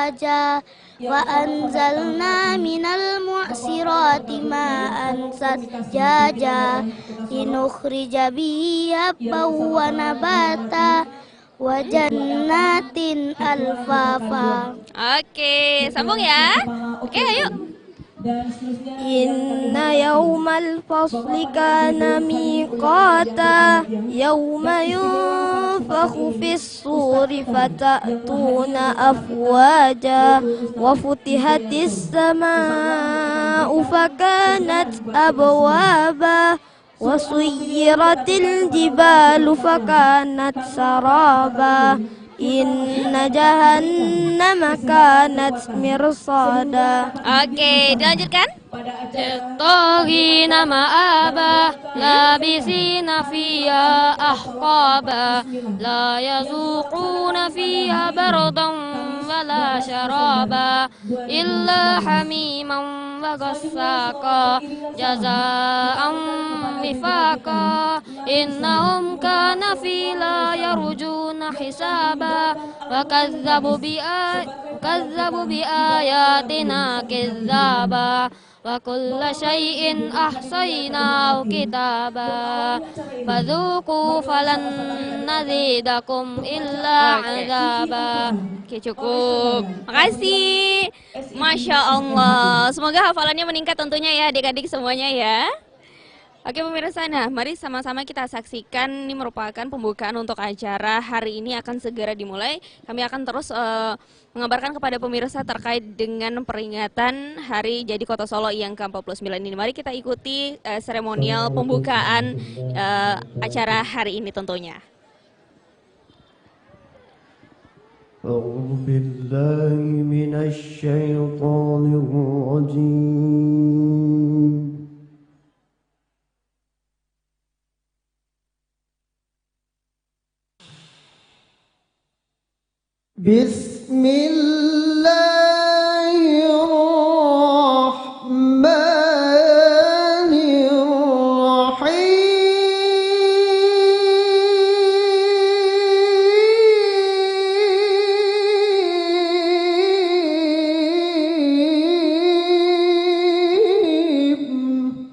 أفواجا وأنزلنا من المعصرات ماء ثجاجا لنخرج به حبا ونباتا وجنات ألفافا. Oke, sambung ya. Oke, ayo. إن يوم الفصل كان ميقاتا يوم ينفخ في الصور فتأتون أفواجا وفتحت السماء فكانت أبوابا وسيرت الجبال فكانت سرابا إن جهنم كانت مرصادا. Oke, dilanjutkan. للطاغين مآبا لابسين فيها أحقابا لا يذوقون فيها بردا ولا شرابا إلا حميما وغساقا جزاء وفاقا إنهم كان في لا يرجون حسابا وكذبوا بآياتنا كذابا وكل شيء أحصيناه كتابا فذوقوا فلن نزيدكم إلا عذابا. Oke, cukup. Makasih. Masya Allah. Semoga hafalannya meningkat tentunya ya adik-adik semuanya ya. Oke pemirsa, nah mari sama-sama kita saksikan, ini merupakan pembukaan untuk acara hari ini akan segera dimulai. Kami akan terus mengabarkan kepada pemirsa terkait dengan peringatan Hari Jadi Kota Solo yang ke-49 ini. Mari kita ikuti seremonial pembukaan acara hari ini tentunya. أعوذ بالله من الشيطان الرجيم بسم الله الرحمن الرحيم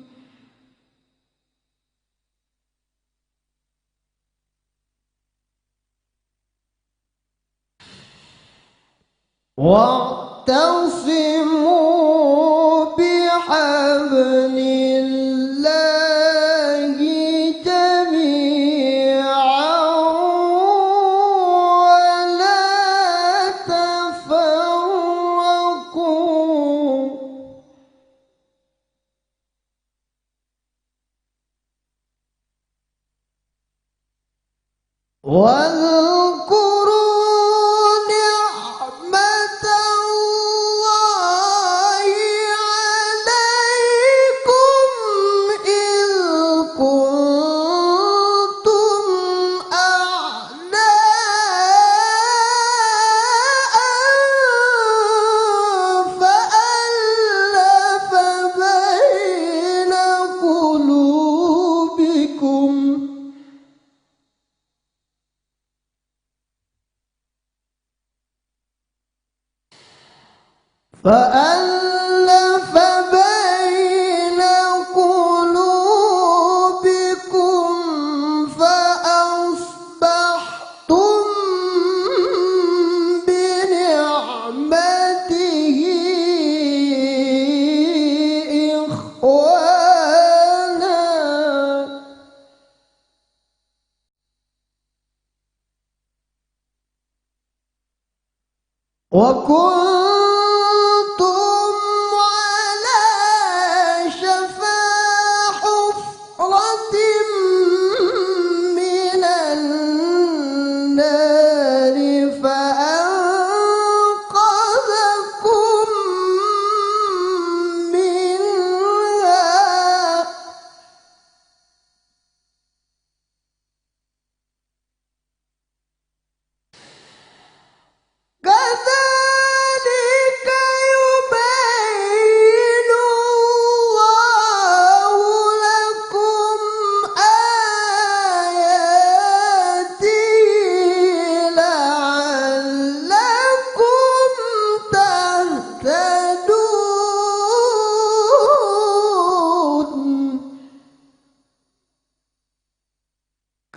واعتصموا بحبل الله جميعا ولا تفرقوا واذكروا نعمة الله عليكم إذ كنتم أعداء فألف بين قلوبكم فألف بين قلوبكم فأصبحتم بنعمته إخوانا وكنتم على شفا حفرة من النار فأنقذكم منها كذلك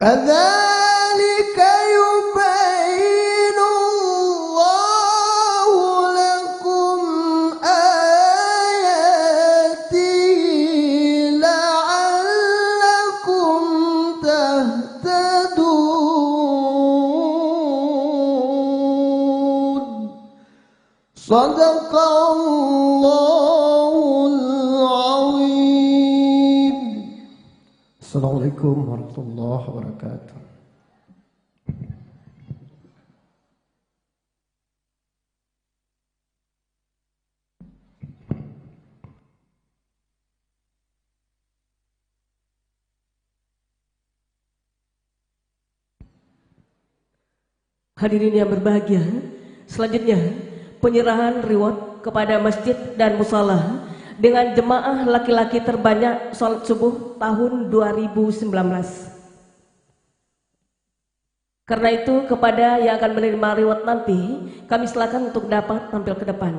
كذلك يبين الله لكم آياته لعلكم تهتدون. صدق الله العظيم. Assalamualaikum warahmatullahi wabarakatuh. Hadirin yang berbahagia, selanjutnya penyerahan reward kepada masjid dan musala dengan jemaah laki-laki terbanyak salat subuh tahun 2019. Karena itu kepada yang akan menerima reward nanti, kami silakan untuk dapat tampil ke depan.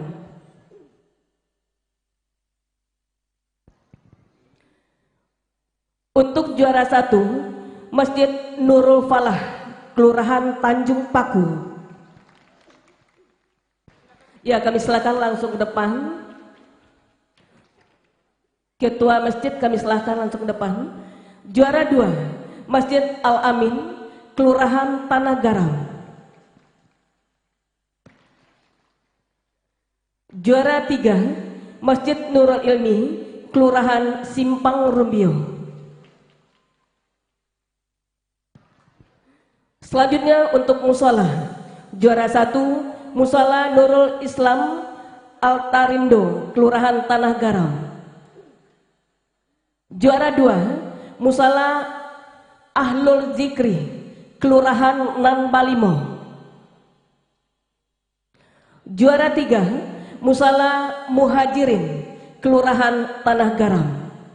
Untuk juara 1, Masjid Nurul Falah, Kelurahan Tanjung Paku. Ya, kami silakan langsung ke depan. Ketua masjid kami silakan langsung ke depan. Juara 2, Masjid Al-Amin, Kelurahan Tanah Garam. Juara 3, Masjid Nurul Ilmi, Kelurahan Simpang Rumbio. Selanjutnya untuk musala. Juara 1, Musala Nurul Islam Altarindo, Kelurahan Tanah Garam. Juara 2, Musala Ahlul Zikri, Kelurahan Nan Balimo. Juara 3, Musala Muhajirin, Kelurahan Tanah Garam.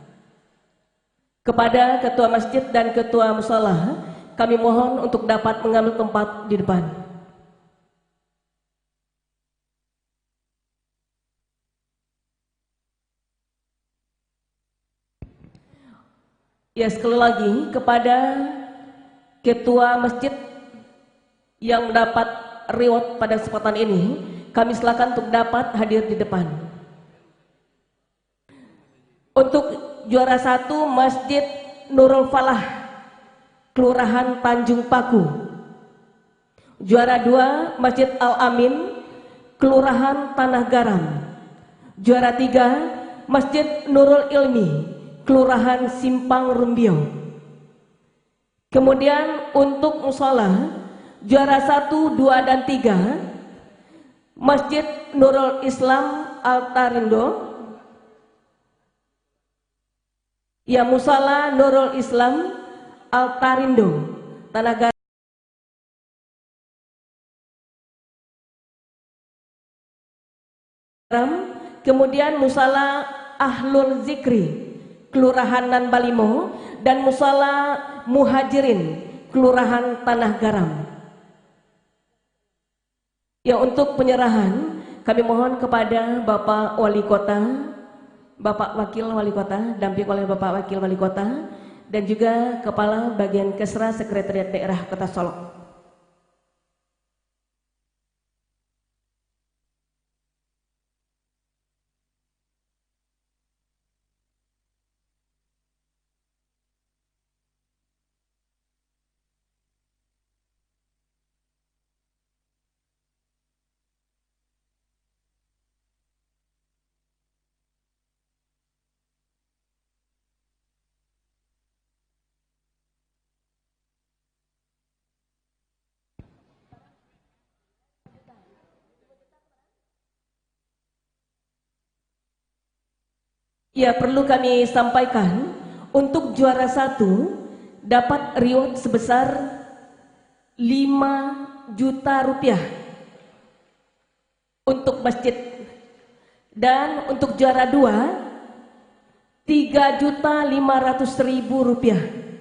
Kepada ketua masjid dan ketua musala, kami mohon untuk dapat mengambil tempat di depan. Ya, sekali lagi kepada ketua masjid yang mendapat reward pada kesempatan ini, kami silakan untuk dapat hadir di depan. Untuk juara 1, Masjid Nurul Falah, Kelurahan Tanjung Paku. Juara 2, Masjid Al-Amin, Kelurahan Tanah Garam. Juara 3, Masjid Nurul Ilmi, Kelurahan Simpang Rumbio. Kemudian untuk musala, juara 1, 2, dan 3, Masjid Nurul Islam Altarindo. Ya, musala Nurul Islam Altarindo, Tanah Garam. Kemudian musala Ahlul Zikri, Kelurahan Nan Balimo, dan musala Muhajirin, Kelurahan Tanah Garam. Ya, untuk penyerahan kami mohon kepada Bapak Wali Kota, Bapak Wakil Wali Kota, damping oleh Bapak Wakil Wali Kota, dan juga Kepala Bagian Kesra Sekretariat Daerah Kota Solok. Ya, perlu kami sampaikan untuk juara 1 dapat reward sebesar 5 juta rupiah untuk masjid, dan untuk juara 2 3.500.000 rupiah.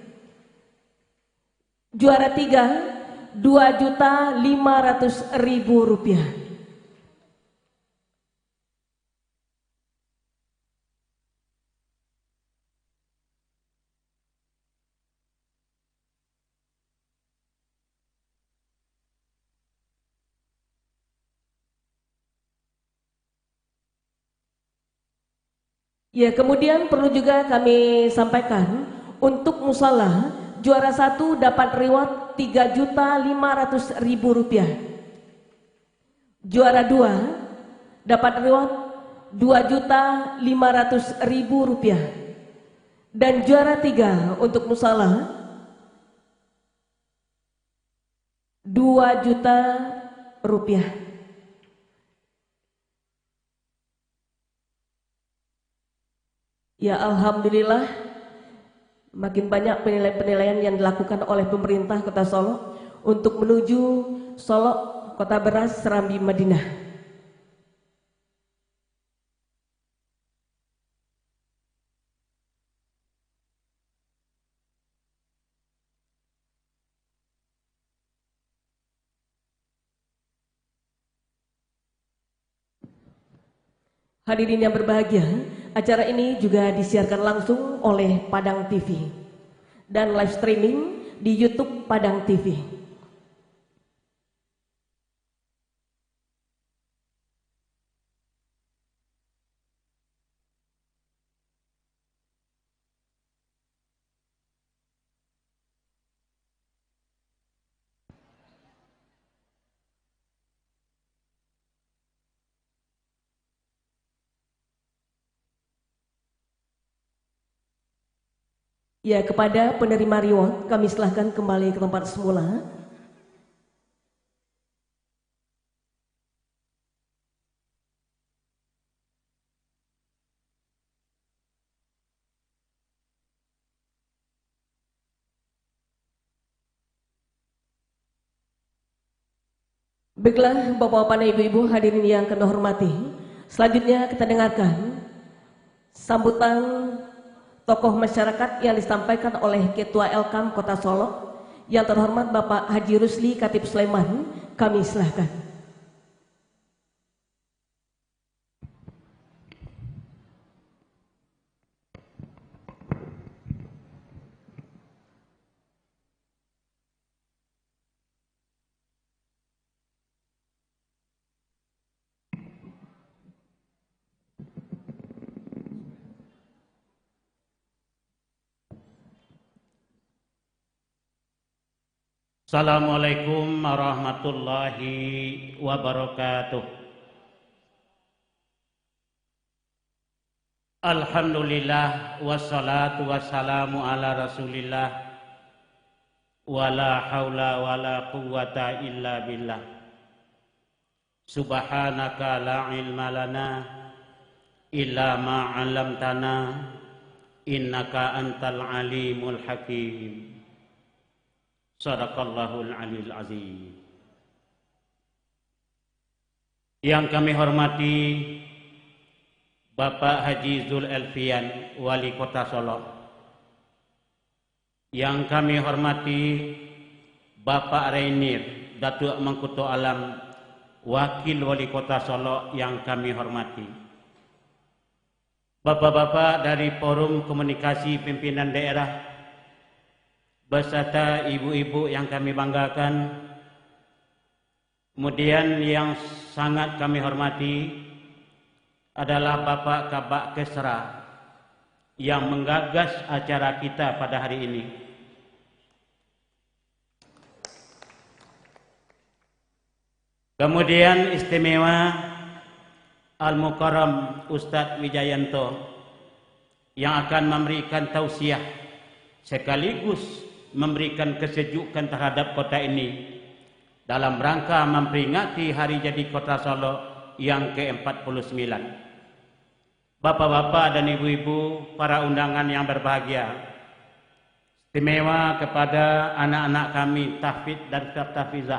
Juara 3 2.500.000 rupiah. Ya, kemudian perlu juga kami sampaikan untuk musala juara 1 dapat reward Rp3.500.000. Juara 2 dapat reward Rp2.500.000. Dan juara 3 untuk musala Rp2 juta. Ya, alhamdulillah makin banyak penilaian-penilaian yang dilakukan oleh pemerintah Kota Solo untuk menuju Solo Kota Beras Serambi Madinah. Hadirin yang berbahagia, acara ini juga disiarkan langsung oleh Padang TV dan live streaming di YouTube Padang TV. Ya, kepada penerima reward kami silahkan kembali ke tempat semula. Baiklah Bapak-bapak dan Ibu-ibu hadirin yang kami hormati, selanjutnya kita dengarkan sambutan tokoh masyarakat yang disampaikan oleh Ketua Elkam Kota Solo yang terhormat Bapak Haji Rusli Khatib Sulaiman. Kami silahkan. Assalamualaikum warahmatullahi wabarakatuh. Alhamdulillah wassalatu wassalamu ala rasulillah wala haula wala quwwata illa billah. Subhanaka la ilma lana illa ma 'allamtana innaka antal alimul hakim. Sadaqallahul aliyul azim. Yang kami hormati Bapak Haji Zul Elfian, Wali Kota Solo. Yang kami hormati Bapak Rainier, Datuk Mangkuto Alam, Wakil Wali Kota Solo yang kami hormati. Bapak-bapak dari Forum Komunikasi Pimpinan Daerah beserta ibu-ibu yang kami banggakan. Kemudian yang sangat kami hormati adalah Bapak Kabak Kesra yang menggagas acara kita pada hari ini. Kemudian istimewa Al-Mukarram Ustadz Wijayanto yang akan memberikan tausiah sekaligus memberikan kesejukan terhadap kota ini dalam rangka memperingati hari jadi Kota Solo yang ke-49. Bapak-bapak dan ibu-ibu, para undangan yang berbahagia, istimewa kepada anak-anak kami tahfidz dan tahfizah.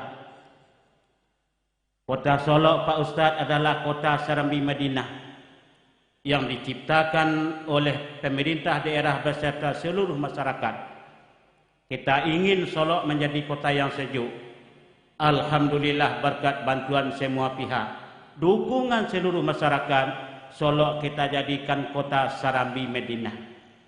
Kota Solo, Pak Ustadz, adalah kota Serambi Madinah yang diciptakan oleh pemerintah daerah beserta seluruh masyarakat. Kita ingin Solo menjadi kota yang sejuk. Alhamdulillah berkat bantuan semua pihak, dukungan seluruh masyarakat, Solo kita jadikan kota Serambi Madinah.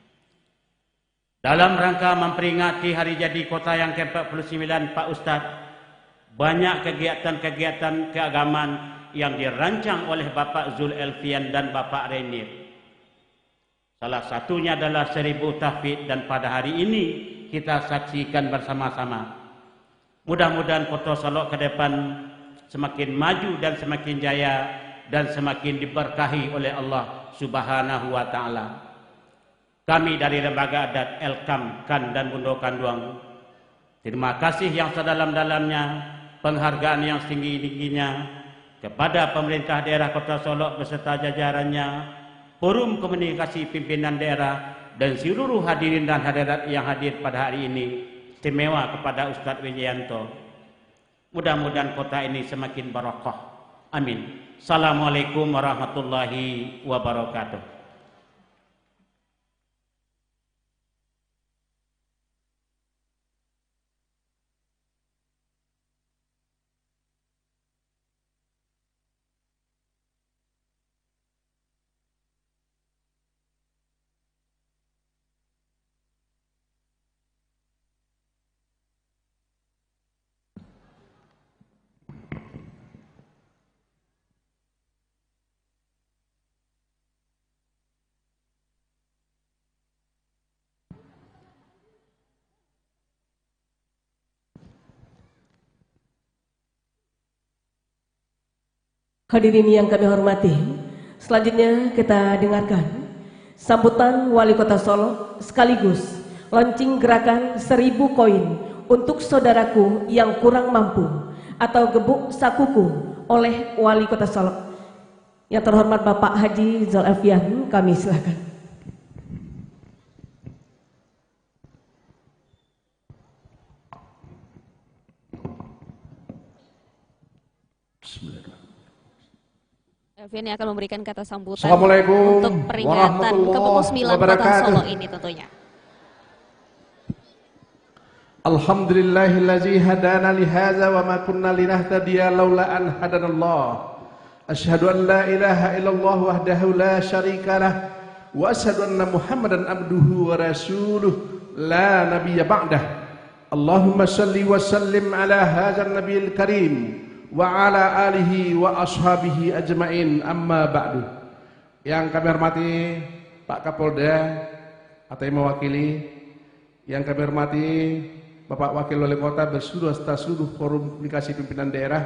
Dalam rangka memperingati hari jadi kota yang ke-49, Pak Ustadz, banyak kegiatan-kegiatan keagamaan yang dirancang oleh Bapak Zul Elfian dan Bapak Rainier. Salah satunya adalah 1000 tahfidz, dan pada hari ini kita saksikan bersama-sama. Mudah-mudahan Kota Solok ke depan semakin maju dan semakin jaya dan semakin diberkahi oleh Allah Subhanahu wa taala. Kami dari Lembaga Adat Elkam, Kan dan Bundo Kanduang, terima kasih yang sedalam-dalamnya, penghargaan yang setinggi-tingginya kepada pemerintah daerah Kota Solok beserta jajarannya, forum komunikasi pimpinan daerah, dan seluruh hadirin dan hadirat yang hadir pada hari ini, istimewa kepada Ustadz Wijayanto. Mudah-mudahan kota ini semakin barokah. Amin. Assalamualaikum warahmatullahi wabarakatuh. Hadirin yang kami hormati, selanjutnya kita dengarkan sambutan Wali Kota Solo sekaligus launching gerakan 1000 koin untuk saudaraku yang kurang mampu atau gebuk sakuku oleh Wali Kota Solo. Yang terhormat Bapak Haji Zulfian, kami silakan. Elvian akan memberikan kata sambutan Assalamualaikum untuk peringatan ke-9 Kota Solo ini tentunya. Alhamdulillahillazi hadana lihadza wa ma kunna linahtadiya laula an hadanallah. Asyhadu an la ilaha illallah wahdahu la syarikalah wa asyhadu anna Muhammadan abduhu wa rasuluh la nabiyya ba'dah. Allahumma shalli wa sallim ala hadzal nabiyil karim wa ala alihi wa ashabihi ajmain, amma ba'du. Yang kami hormati Pak Kapolda atau yang mewakili, yang kami hormati Bapak Wakil Wali Kota berseluruh serta seluruh forum komunikasi pimpinan daerah,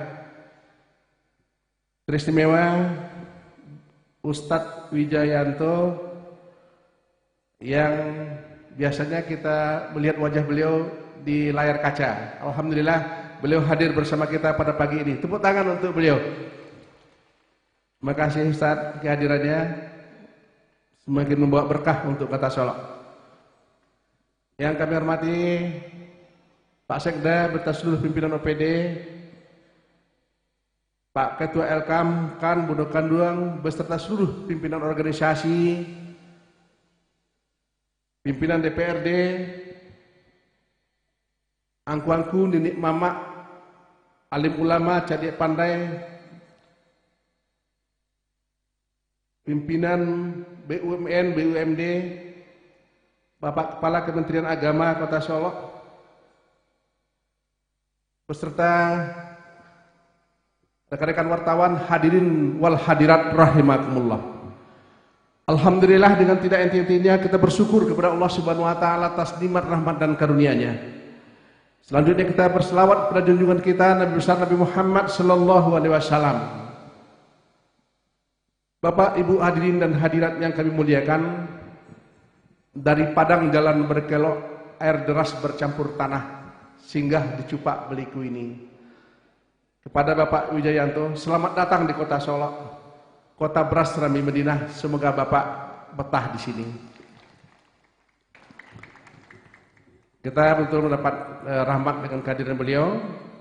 teristimewa Ustadz Wijayanto yang biasanya kita melihat wajah beliau di layar kaca. Alhamdulillah beliau hadir bersama kita pada pagi ini. Tepuk tangan untuk beliau. Terima kasih Ustaz kehadirannya, semakin membawa berkah untuk Kota Solok. Yang kami hormati Pak Sekda beserta seluruh pimpinan OPD, Pak Ketua Elkam, Kan, Bundo Kanduang beserta seluruh pimpinan organisasi, pimpinan DPRD, angku-angku, nenek mama, alim ulama, cadik pandai, pimpinan BUMN, BUMD, Bapak Kepala Kementerian Agama Kota Solok, beserta rekan-rekan wartawan, hadirin wal hadirat rahimakumullah. Alhamdulillah, dengan tidak henti-hentinya kita bersyukur kepada Allah Subhanahu wa taala atas nikmat, rahmat dan karunia-Nya. Selanjutnya kita berselawat pada junjungan kita Nabi besar Nabi Muhammad sallallahu alaihi wasallam. Bapak, Ibu hadirin dan hadirat yang kami muliakan, dari padang jalan berkelok, air deras bercampur tanah, singgah di Cupak Beliku ini. Kepada Bapak Wijayanto, selamat datang di Kota Solok, kota beras Rambi Madinah. Semoga Bapak betah di sini. Kita betul mendapat rahmat dengan kehadiran beliau,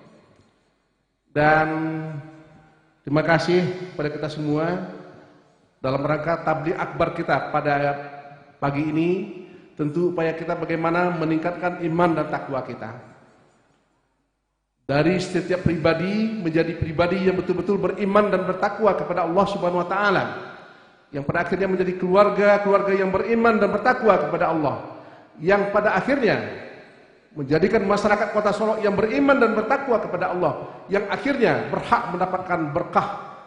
dan terima kasih pada kita semua dalam rangka tabligh akbar kita pada pagi ini. Tentu upaya kita bagaimana meningkatkan iman dan takwa kita, dari setiap pribadi menjadi pribadi yang betul-betul beriman dan bertakwa kepada Allah Subhanahu wa taala, yang pada akhirnya menjadi keluarga yang beriman dan bertakwa kepada Allah, yang pada akhirnya menjadikan masyarakat Kota Solok yang beriman dan bertakwa kepada Allah, yang akhirnya berhak mendapatkan berkah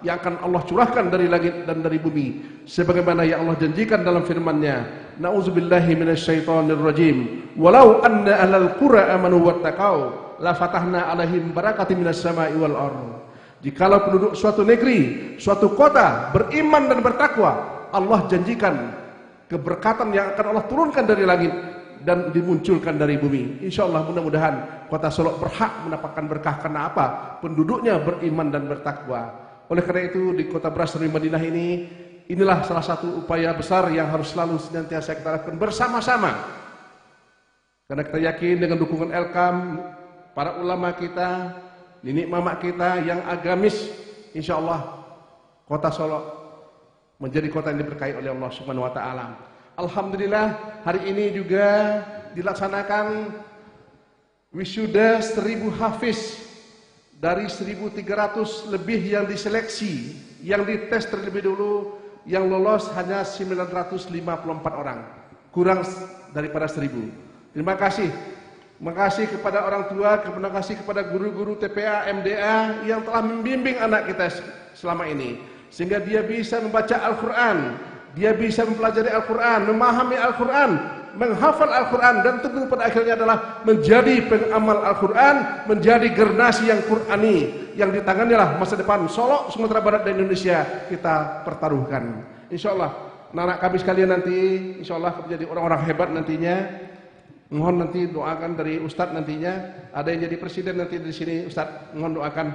yang akan Allah curahkan dari langit dan dari bumi, sebagaimana yang Allah janjikan dalam firman-Nya, na'udzubillahi minasyaitonirrajim, walau anna ahlal qura amanu wattaqau la fatahna alaihim barakatim minas sama'i wal ardh. Jikalau penduduk suatu negeri, suatu kota beriman dan bertakwa, Allah janjikan keberkatan yang akan Allah turunkan dari langit dan dimunculkan dari bumi. Insyaallah mudah-mudahan kota Solok berhak mendapatkan berkah karena apa? Penduduknya beriman dan bertakwa. Oleh karena itu di kota Beras Serembi Madinah ini, inilah salah satu upaya besar yang harus selalu senantiasa kita lakukan bersama-sama. Karena kita yakin dengan dukungan Elkam, para ulama kita, nenek mama kita yang agamis, insyaallah kota Solok menjadi kota yang diberkahi oleh Allah Subhanahu wa taala. Alhamdulillah hari ini juga dilaksanakan wisuda 1000 hafiz dari 1.300 lebih yang diseleksi, yang dites terlebih dulu, yang lolos hanya 954 orang, kurang daripada 1.000. Terima kasih. Terima kasih kepada orang tua, terima kasih kepada guru-guru TPA, MDA yang telah membimbing anak kita selama ini, sehingga dia bisa membaca Al-Quran, dia bisa mempelajari Al-Quran, memahami Al-Quran, menghafal Al-Quran, dan tentu pada akhirnya adalah menjadi pengamal Al-Quran, menjadi generasi yang Qurani, yang ditanganilah masa depan Solok, Sumatera Barat, dan Indonesia kita pertaruhkan. Insyaallah anak-anak kami sekalian nanti insyaallah menjadi orang-orang hebat nantinya. Mohon nanti doakan dari Ustadz nantinya, ada yang jadi presiden nanti di sini, Ustadz mohon doakan.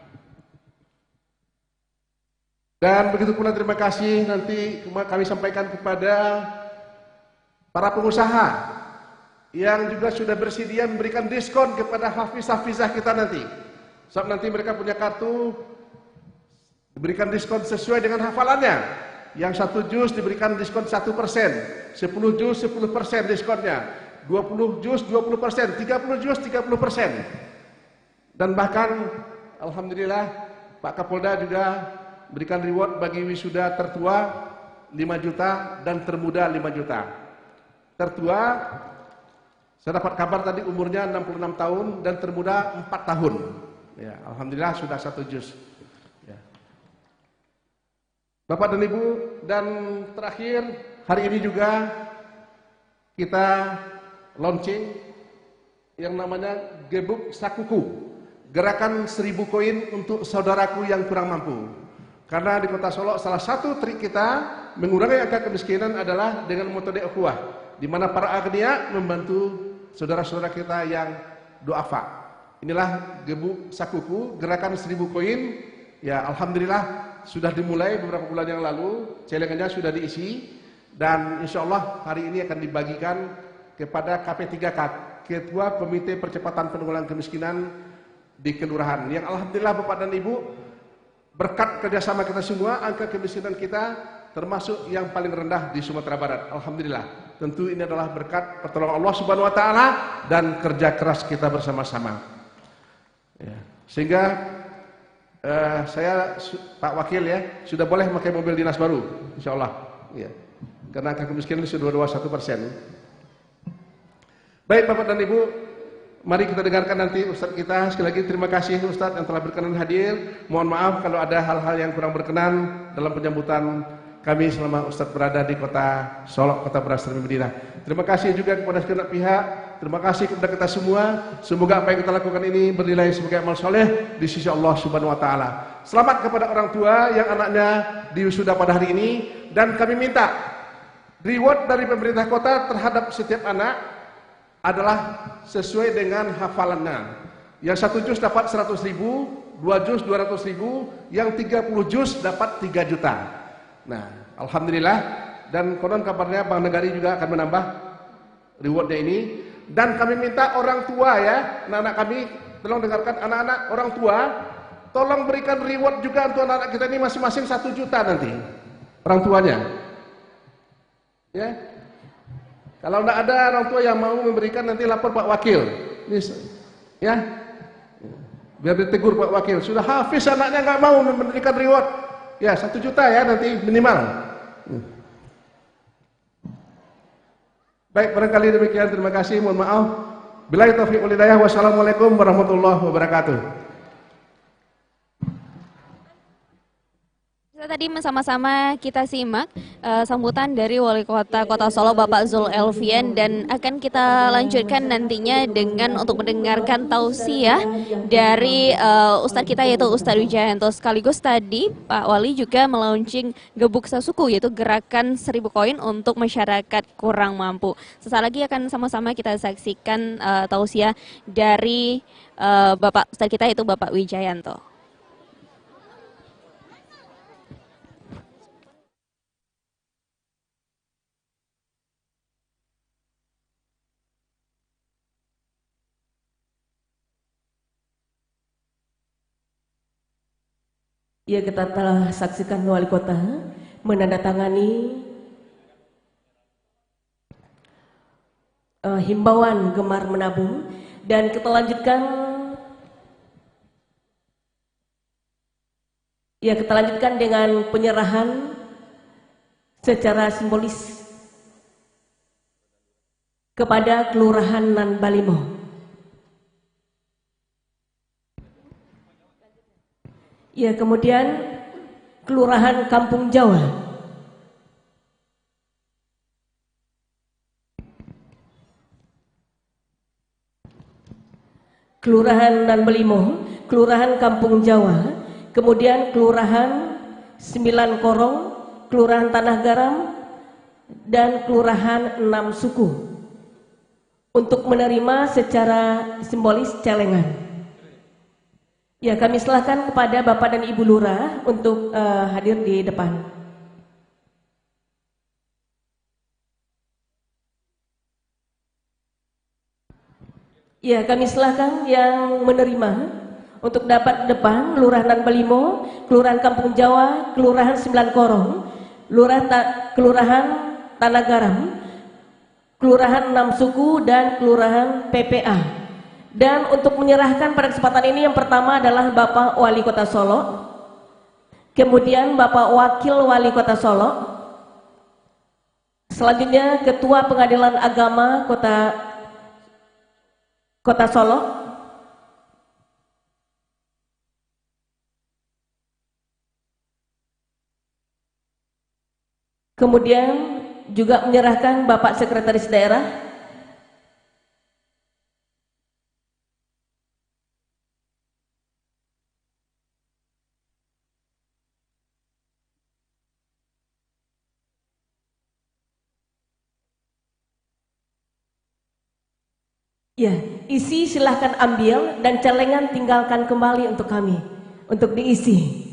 Dan begitu pula terima kasih nanti kami sampaikan kepada para pengusaha yang juga sudah bersedia memberikan diskon kepada hafiz-hafizah kita nanti. Sebab nanti mereka punya kartu, diberikan diskon sesuai dengan hafalannya. Yang 1 juz diberikan diskon 1%, 10 juz 10% diskonnya, 20 juz 20%, 30 juz 30%. Dan bahkan alhamdulillah Pak Kapolda juga berikan reward bagi wisuda tertua 5 juta dan termuda 5 juta. Tertua saya dapat kabar tadi umurnya 66 tahun dan termuda 4 tahun. Ya, alhamdulillah sudah 1 juz. Ya. Bapak dan Ibu, dan terakhir hari ini juga kita launching yang namanya Gebuk Sakuku, gerakan 1000 koin untuk saudaraku yang kurang mampu. Karena di kota Solok salah satu trik kita mengurangi angka kemiskinan adalah dengan metode ukhuwah, di mana para agniya membantu saudara-saudara kita yang duafa. Inilah Gebuk Sakuku, gerakan 1000 koin. Ya, alhamdulillah sudah dimulai beberapa bulan yang lalu, celengannya sudah diisi dan insyaallah hari ini akan dibagikan kepada KP3K, Ketua Komite Percepatan Penanggulangan Kemiskinan di kelurahan. Yang alhamdulillah Bapak dan Ibu, berkat kerjasama kita semua, angka kemiskinan kita termasuk yang paling rendah di Sumatera Barat. Alhamdulillah. Tentu ini adalah berkat pertolongan Allah Subhanahu wa taala dan kerja keras kita bersama-sama. Ya. Sehingga saya Pak Wakil ya, sudah boleh memakai mobil dinas baru, insyaallah. Ya. Karena angka kemiskinan sudah 21%. Baik Bapak dan Ibu, mari kita dengarkan nanti Ustadz kita. Sekali lagi terima kasih Ustadz yang telah berkenan hadir. Mohon maaf kalau ada hal-hal yang kurang berkenan dalam penyambutan kami selama Ustadz berada di kota Solok, kota Beras Serembi Madinah. Terima kasih juga kepada segenap pihak. Terima kasih kepada kita semua. Semoga apa yang kita lakukan ini bernilai sebagai amal soleh di sisi Allah Subhanahu wa taala. Selamat kepada orang tua yang anaknya diwisuda pada hari ini, dan kami minta reward dari pemerintah kota terhadap setiap anak adalah sesuai dengan hafalannya. Yang 1 juz dapat 100.000, 2 juz 200.000, yang 30 juz dapat 3 juta. Nah, alhamdulillah, dan konon kabarnya Bang Negari juga akan menambah rewardnya ini. Dan kami minta orang tua ya, anak-anak kami, tolong dengarkan anak-anak, orang tua, tolong berikan reward juga untuk anak-anak kita ini masing-masing 1 juta nanti, orang tuanya. Ya. Kalau tidak ada orang tua yang mau memberikan, nanti lapor Pak Wakil. Ini, ya, biar ditegur Pak Wakil. Sudah hafiz anaknya nggak mau memberikan reward. Ya 1 juta ya nanti minimal. Baik, barangkali demikian. Terima kasih. Mohon maaf. Billahi taufiq wal hidayah. Wassalamualaikum warahmatullahi wabarakatuh. Tadi sama-sama kita simak sambutan dari Wali Kota Kota Solo Bapak Zul Elfian, dan akan kita lanjutkan nantinya dengan untuk mendengarkan tausiah dari Ustadz kita yaitu Ustadz Wijayanto. Sekaligus tadi Pak Wali juga melaunching Gebuk Sasuku, yaitu gerakan 1000 koin untuk masyarakat kurang mampu. Sesaat lagi akan sama-sama kita saksikan tausiah dari Bapak Ustadz kita yaitu Bapak Wijayanto. Ya, kita telah saksikan Wali Kota menandatangani himbauan gemar menabung, dan kita lanjutkan dengan penyerahan secara simbolis kepada Kelurahan Nan Balimo. Ya, kemudian Kelurahan Kampung Jawa. Kelurahan Nan Balimo, Kelurahan Kampung Jawa, kemudian Kelurahan 9 Korong, Kelurahan Tanah Garam, dan Kelurahan 6 Suku untuk menerima secara simbolis celengan. Ya, kami silakan kepada Bapak dan Ibu Lurah untuk hadir di depan. Ya, kami silakan yang menerima untuk dapat depan Lurah Nan Balimo, Kelurahan Kampung Jawa, Kelurahan 9 Korong, Kelurahan Tanah Garam, Kelurahan 6 Suku, dan Kelurahan PPA. Dan untuk menyerahkan pada kesempatan ini yang pertama adalah Bapak Wali Kota Solo, kemudian Bapak Wakil Wali Kota Solo, selanjutnya Ketua Pengadilan Agama Kota Solo, kemudian juga menyerahkan Bapak Sekretaris Daerah, ya, isi silahkan ambil dan celengan tinggalkan kembali untuk kami, untuk diisi.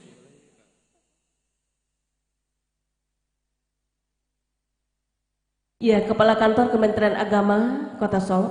Ya, Kepala Kantor Kementerian Agama Kota Solo.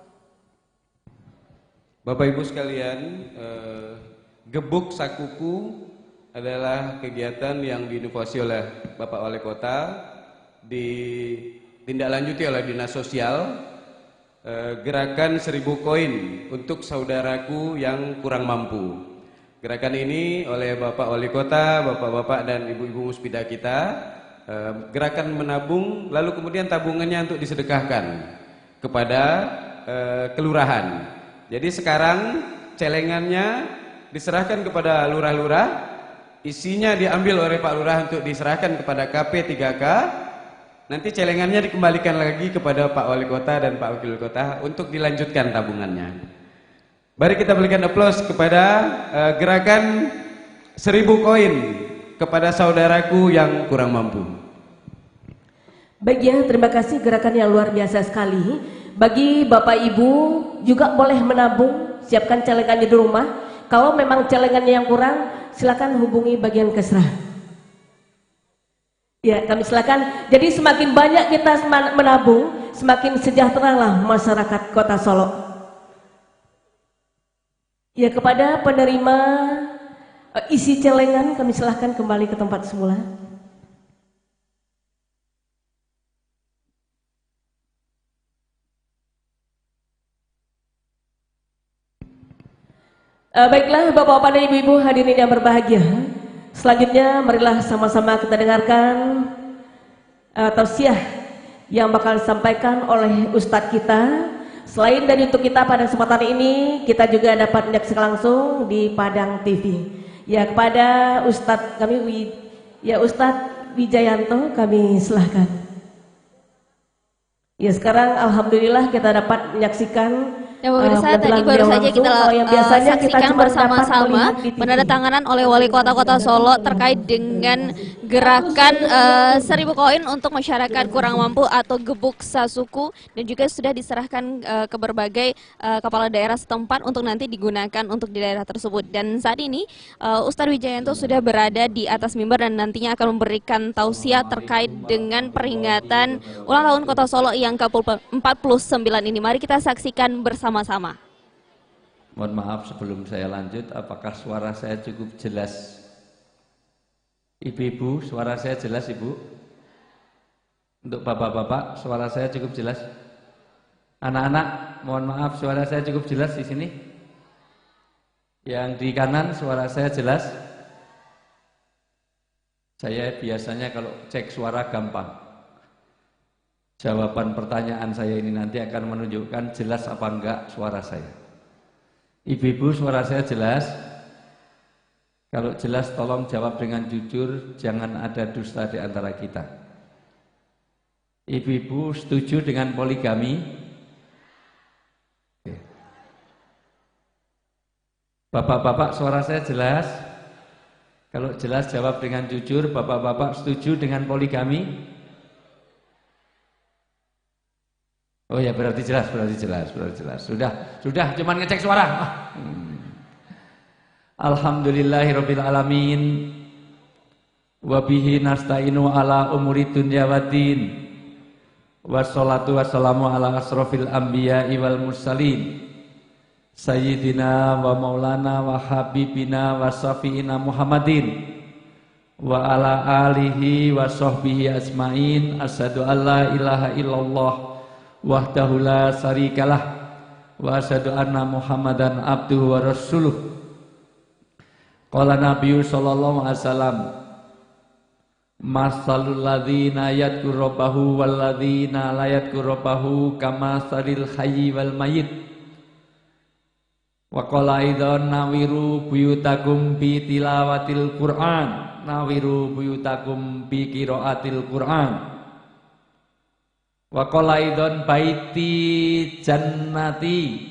Bapak Ibu sekalian, Gebuk Sakuku adalah kegiatan yang diinovasi oleh Bapak Wali Kota, ditindaklanjuti oleh Dinas Sosial. Gerakan 1000 koin untuk saudaraku yang kurang mampu. Gerakan ini oleh Bapak Wali Kota, Bapak-bapak dan Ibu-ibu muspida kita, gerakan menabung, lalu kemudian tabungannya untuk disedekahkan kepada kelurahan. Jadi sekarang celengannya diserahkan kepada lurah-lurah, isinya diambil oleh Pak Lurah untuk diserahkan kepada KP 3K. Nanti celengannya dikembalikan lagi kepada Pak Wali Kota dan Pak Wakil Wali Kota untuk dilanjutkan tabungannya. Mari kita berikan aplaus kepada gerakan 1000 koin kepada saudaraku yang kurang mampu. Baik ya, terima kasih, gerakan yang luar biasa sekali. Bagi Bapak Ibu juga boleh menabung, siapkan celengannya di rumah. Kalau memang celengannya yang kurang, silakan hubungi bagian kesrah. Ya, kami silakan. Jadi semakin banyak kita menabung, semakin sejahteralah masyarakat Kota Solo. Ya, kepada penerima isi celengan kami silakan kembali ke tempat semula. Baiklah Bapak-bapak dan Ibu-ibu hadirin yang berbahagia, selanjutnya marilah sama-sama kita dengarkan tausiah yang bakal disampaikan oleh Ustadz kita. Selain dari untuk kita pada kesempatan ini, kita juga dapat menyaksikan langsung di Padang TV. Ya, kepada Ustadz kami Ustadz Wijayanto kami silahkan. Ya, sekarang alhamdulillah kita dapat menyaksikan Ya pemirsa, tadi baru saja kita saksikan bersama-sama penandatanganan oleh Wali Kota Solo terkait dengan gerakan 1000 koin untuk masyarakat kurang mampu atau gebuk sasuku, dan juga sudah diserahkan ke berbagai kepala daerah setempat untuk nanti digunakan untuk di daerah tersebut. Dan saat ini Ustadz Wijayanto sudah berada di atas mimbar dan nantinya akan memberikan tausiah terkait dengan peringatan ulang tahun Kota Solo yang ke-49 ini. Mari kita saksikan bersama-sama. Mohon maaf sebelum saya lanjut, apakah suara saya cukup jelas? Ibu-ibu, suara saya jelas Ibu? Untuk bapak-bapak, suara saya cukup jelas? Anak-anak, mohon maaf, suara saya cukup jelas di sini? Yang di kanan, suara saya jelas? Saya biasanya kalau cek suara gampang. Jawaban pertanyaan saya ini nanti akan menunjukkan jelas apa enggak suara saya. Ibu-ibu, suara saya jelas? Kalau jelas tolong jawab dengan jujur, jangan ada dusta di antara kita. Ibu-ibu setuju dengan poligami? Oke. Bapak-bapak, suara saya jelas? Kalau jelas jawab dengan jujur. Bapak-bapak setuju dengan poligami? Oh ya, berarti jelas. Sudah, cuman ngecek suara. Alhamdulillahirabbil alamin. Wa bihi nasta'inu ala umuri dunya waddin. Wassalatu wassalamu ala asrofil anbiya'i wal mursalin. Sayyidina wa maulana wa habibina wa syafi'ina Muhammadin wa ala alihi wa sahbihi ajmain. Asyhadu an la ilaha illallah wahdahu la syarikalah wa asyhadu anna Muhammadan abduhu wa rasuluh. Qala Nabi sallallahu alaihi wasallam, masalul ladzina yadhkuru rabbahu wal ladzina la yadhkuru rabbahu kamasalil hayyi wal mayyit. Wa qala aidan nawiru buyutakum bi tilawatil Qur'an, nawiru buyutakum bi qiraatil Qur'an. Wa qala aidan baiti jannati.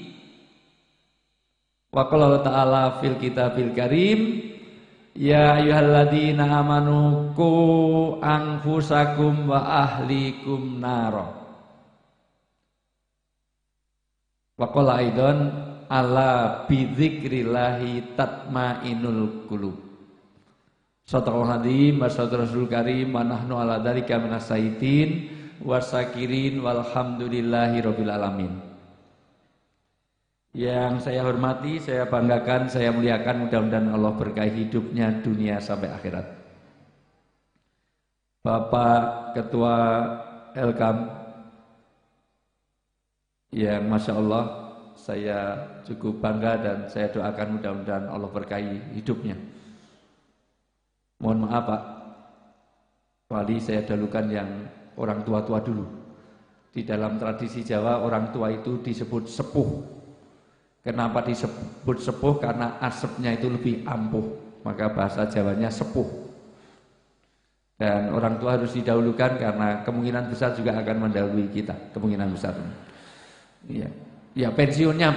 Wa qala ta'ala fil kitabil karim, ya ayyuhalladzina amanu qu anfusakum wa ahlikum nara. Wa qala aidan ala bidzikrillahi tatmainul qulub. Shadaqal hadzim wa shadaqal rasul karim wa nahnu ala dzalika minas sayyidin wasakirin walhamdulillahi rabbil alamin. Yang saya hormati, saya banggakan, saya muliakan, mudah-mudahan Allah berkahi hidupnya dunia sampai akhirat. Bapak Ketua Elkam yang Masya Allah saya cukup bangga dan saya doakan mudah-mudahan Allah berkahi hidupnya. Mohon maaf Pak Wali, saya dahulukan yang orang tua-tua dulu. Di dalam tradisi Jawa orang tua itu disebut sepuh. Kenapa disebut sepuh? Karena asapnya itu lebih ampuh, maka bahasa Jawanya sepuh. Dan orang tua harus didahulukan karena kemungkinan besar juga akan mendahului kita, kemungkinan besar. Iya. Ya pensiunnya.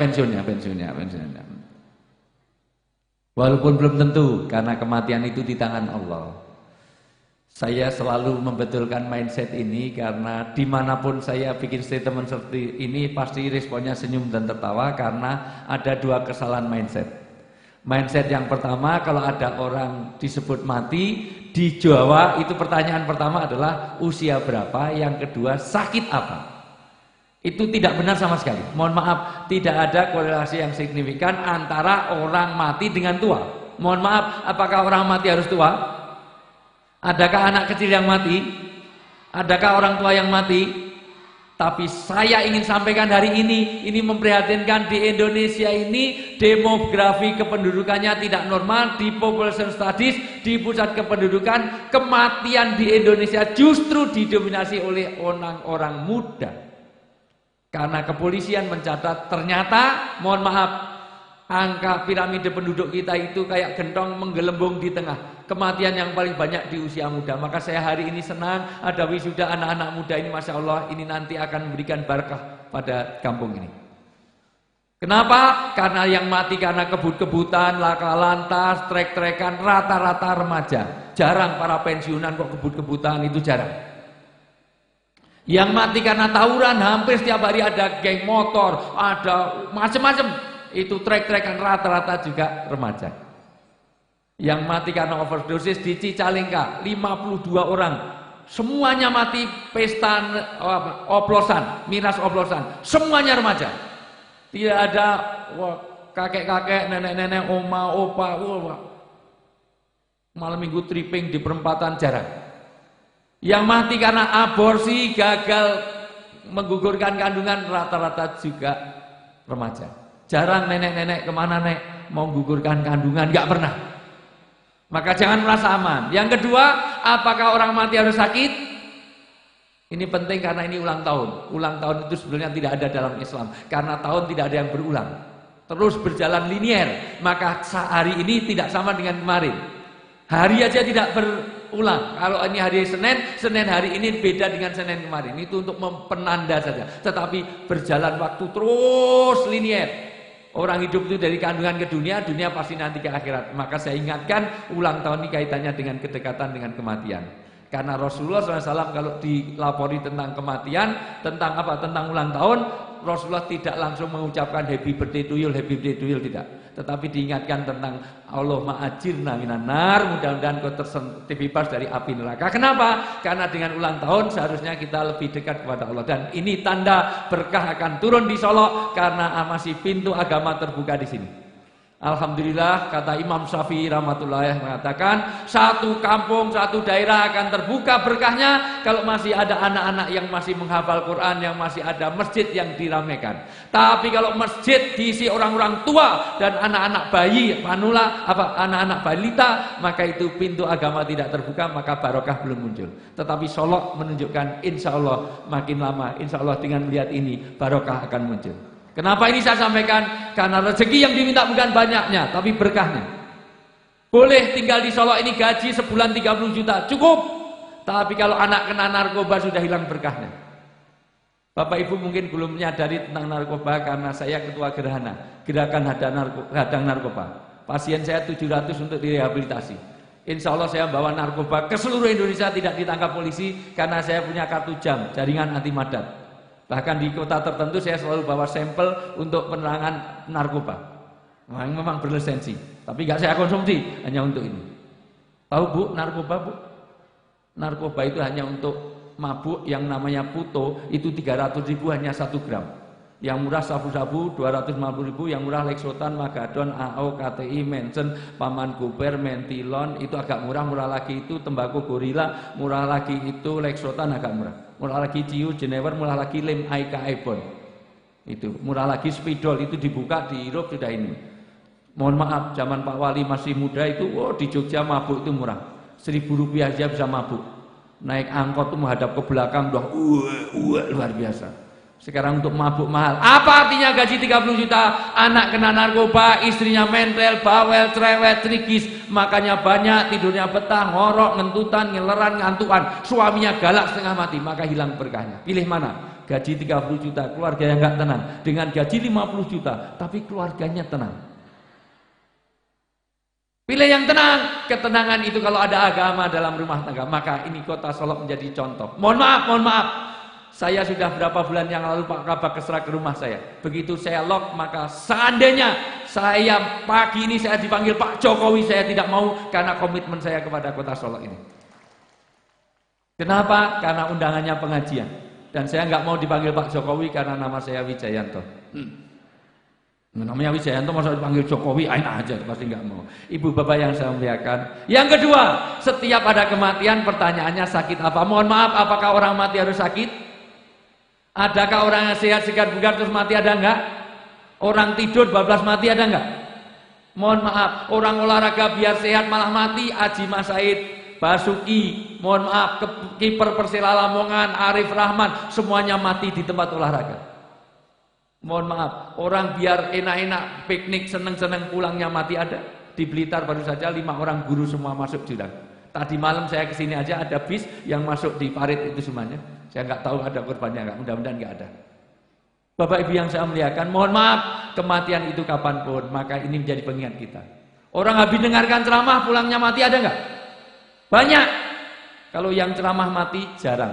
Walaupun belum tentu, karena kematian itu di tangan Allah. Saya selalu membetulkan mindset ini karena dimanapun saya bikin statement seperti ini pasti responnya senyum dan tertawa karena ada dua kesalahan mindset. Mindset yang pertama, kalau ada orang disebut mati di Jawa itu pertanyaan pertama adalah usia berapa, yang kedua sakit apa. Itu tidak benar sama sekali. Mohon maaf, tidak ada korelasi yang signifikan antara orang mati dengan tua. Mohon maaf, apakah orang mati harus tua? Adakah anak kecil yang mati? Adakah orang tua yang mati? Tapi saya ingin sampaikan hari ini memprihatinkan. Di Indonesia ini demografi kependudukannya tidak normal. Di population studies, di pusat kependudukan, kematian di Indonesia justru didominasi oleh orang-orang muda. Karena kepolisian mencatat ternyata, mohon maaf, Angka piramida penduduk kita itu kayak gentong menggelembung di tengah. Kematian yang paling banyak di usia muda. Maka saya hari ini senang ada wisuda anak-anak muda ini, Masya Allah, ini nanti akan memberikan barakah pada kampung ini. Kenapa? Karena yang mati karena kebut-kebutan, laka lantas, trek-trekan, rata-rata remaja. Jarang para pensiunan kok kebut-kebutan, itu jarang. Yang mati karena tawuran, hampir setiap hari ada geng motor, ada macam-macam. Itu trek-trekan, rata-rata juga remaja. Yang mati karena overdosis di Cicalengka 52 orang, semuanya mati pesta oplosan, miras oplosan, semuanya remaja. Tidak ada kakek-kakek, nenek-nenek, oma, opa, malam minggu tripping di perempatan, jarang. Yang mati karena aborsi, gagal menggugurkan kandungan, rata-rata juga remaja. Jarang nenek-nenek kemana nek mau gugurkan kandungan, nggak pernah. Maka jangan merasa aman. Yang kedua, apakah orang mati harus sakit? Ini penting karena ini ulang tahun. Ulang tahun itu sebenarnya tidak ada dalam Islam. Karena tahun tidak ada yang berulang. Terus berjalan linier. Maka hari ini tidak sama dengan kemarin. Hari aja tidak berulang. Kalau ini hari Senin, Senin hari ini beda dengan Senin kemarin. Itu untuk penanda saja. Tetapi berjalan waktu terus linier. Orang hidup itu dari kandungan ke dunia, dunia pasti nanti ke akhirat. Maka saya ingatkan, ulang tahun ini kaitannya dengan kedekatan dengan kematian. Karena Rasulullah SAW kalau dilapori tentang kematian, tentang apa? Tentang ulang tahun, Rasulullah tidak langsung mengucapkan happy birthday to you, tidak. Tetapi diingatkan tentang Allahumma ajirna minan nar, mudah-mudahan kau terbebas dari api neraka. Kenapa? Karena dengan ulang tahun seharusnya kita lebih dekat kepada Allah. Dan ini tanda berkah akan turun di Solo karena masih pintu agama terbuka di sini. Alhamdulillah, kata Imam Syafi'i rahmatullahi mengatakan, satu kampung, satu daerah akan terbuka berkahnya kalau masih ada anak-anak yang masih menghafal Quran, yang masih ada masjid yang diramaikan. Tapi kalau masjid diisi orang-orang tua dan anak-anak bayi, anak-anak balita, maka itu pintu agama tidak terbuka, maka barokah belum muncul. Tetapi Solo menunjukkan insya Allah makin lama, insya Allah dengan melihat ini barokah akan muncul. Kenapa ini saya sampaikan? Karena rezeki yang diminta bukan banyaknya, tapi berkahnya. Boleh tinggal di Solo ini gaji sebulan 30 juta, cukup. Tapi kalau anak kena narkoba sudah hilang berkahnya. Bapak Ibu mungkin belum menyadari tentang narkoba karena saya ketua gerhana, gerakan hadang narkoba. Pasien saya 700 untuk direhabilitasi. Insya Allah saya bawa narkoba ke seluruh Indonesia, tidak ditangkap polisi karena saya punya kartu jam, jaringan anti madat. Bahkan di kota tertentu saya selalu bawa sampel untuk penerangan narkoba. Memang berlisensi, tapi nggak saya konsumsi, hanya untuk ini. Tahu Bu, narkoba Bu? Narkoba itu hanya untuk mabuk yang namanya puto, itu 300.000 hanya 1 gram. Yang murah sabu-sabu 250.000, yang murah Lexotan, Magadon, AO, KTI, Mensen, Paman Gober, Mentilon, itu agak murah. Murah lagi itu tembakau Gorilla, murah lagi itu Lexotan agak murah. Murah lagi Ciu, Jenever, murah lagi Lem, Aika, Ebon. Itu murah lagi Spidol, itu dibuka, dihirup sudah ini. Mohon maaf, zaman Pak Wali masih muda itu, di Jogja mabuk itu murah. Rp1.000 aja bisa mabuk. Naik angkot itu menghadap ke belakang udah luar biasa. Sekarang untuk mabuk mahal. Apa artinya gaji 30 juta? Anak kena narkoba, istrinya mentel, bawel, cerewet, trigis, makannya banyak, tidurnya betah, ngorok, ngentutan, ngeleran, ngantuan. Suaminya galak setengah mati, maka hilang berkahnya. Pilih mana? Gaji 30 juta, keluarga yang enggak tenang. Dengan gaji 50 juta, tapi keluarganya tenang. Pilih yang tenang. Ketenangan itu kalau ada agama dalam rumah tangga, maka ini kota Solo menjadi contoh. Mohon maaf. Saya sudah berapa bulan yang lalu Pak Kabak kesera ke rumah saya. Begitu saya lock, maka seandainya saya pagi ini saya dipanggil Pak Jokowi, saya tidak mau karena komitmen saya kepada kota Solo ini. Kenapa? Karena undangannya pengajian. Dan saya nggak mau dipanggil Pak Jokowi karena nama saya Wijayanto. Namanya Wijayanto masa dipanggil Jokowi, enak aja, pasti nggak mau. Ibu bapak yang saya muliakan. Yang kedua, setiap ada kematian pertanyaannya sakit apa? Mohon maaf, apakah orang mati harus sakit? Adakah orang yang sehat, segar, bugar terus mati, ada enggak? Orang tidur bablas mati, ada enggak? Mohon maaf, orang olahraga biar sehat malah mati. Haji Mas Said, Basuki, mohon maaf, kiper Persela Lamongan, Arif Rahman, semuanya mati di tempat olahraga. Mohon maaf, orang biar enak-enak piknik seneng-seneng pulangnya mati ada. Di Blitar baru saja 5 orang guru semua masuk jurang. Tadi malam saya kesini aja ada bis yang masuk di parit itu semuanya. Saya nggak tahu ada korbannya nggak, mudah-mudahan nggak ada. Bapak Ibu yang saya muliakan, mohon maaf, kematian itu kapanpun, maka ini menjadi pengingat kita. Orang habis dengarkan ceramah pulangnya mati ada nggak? Banyak. Kalau yang ceramah mati jarang.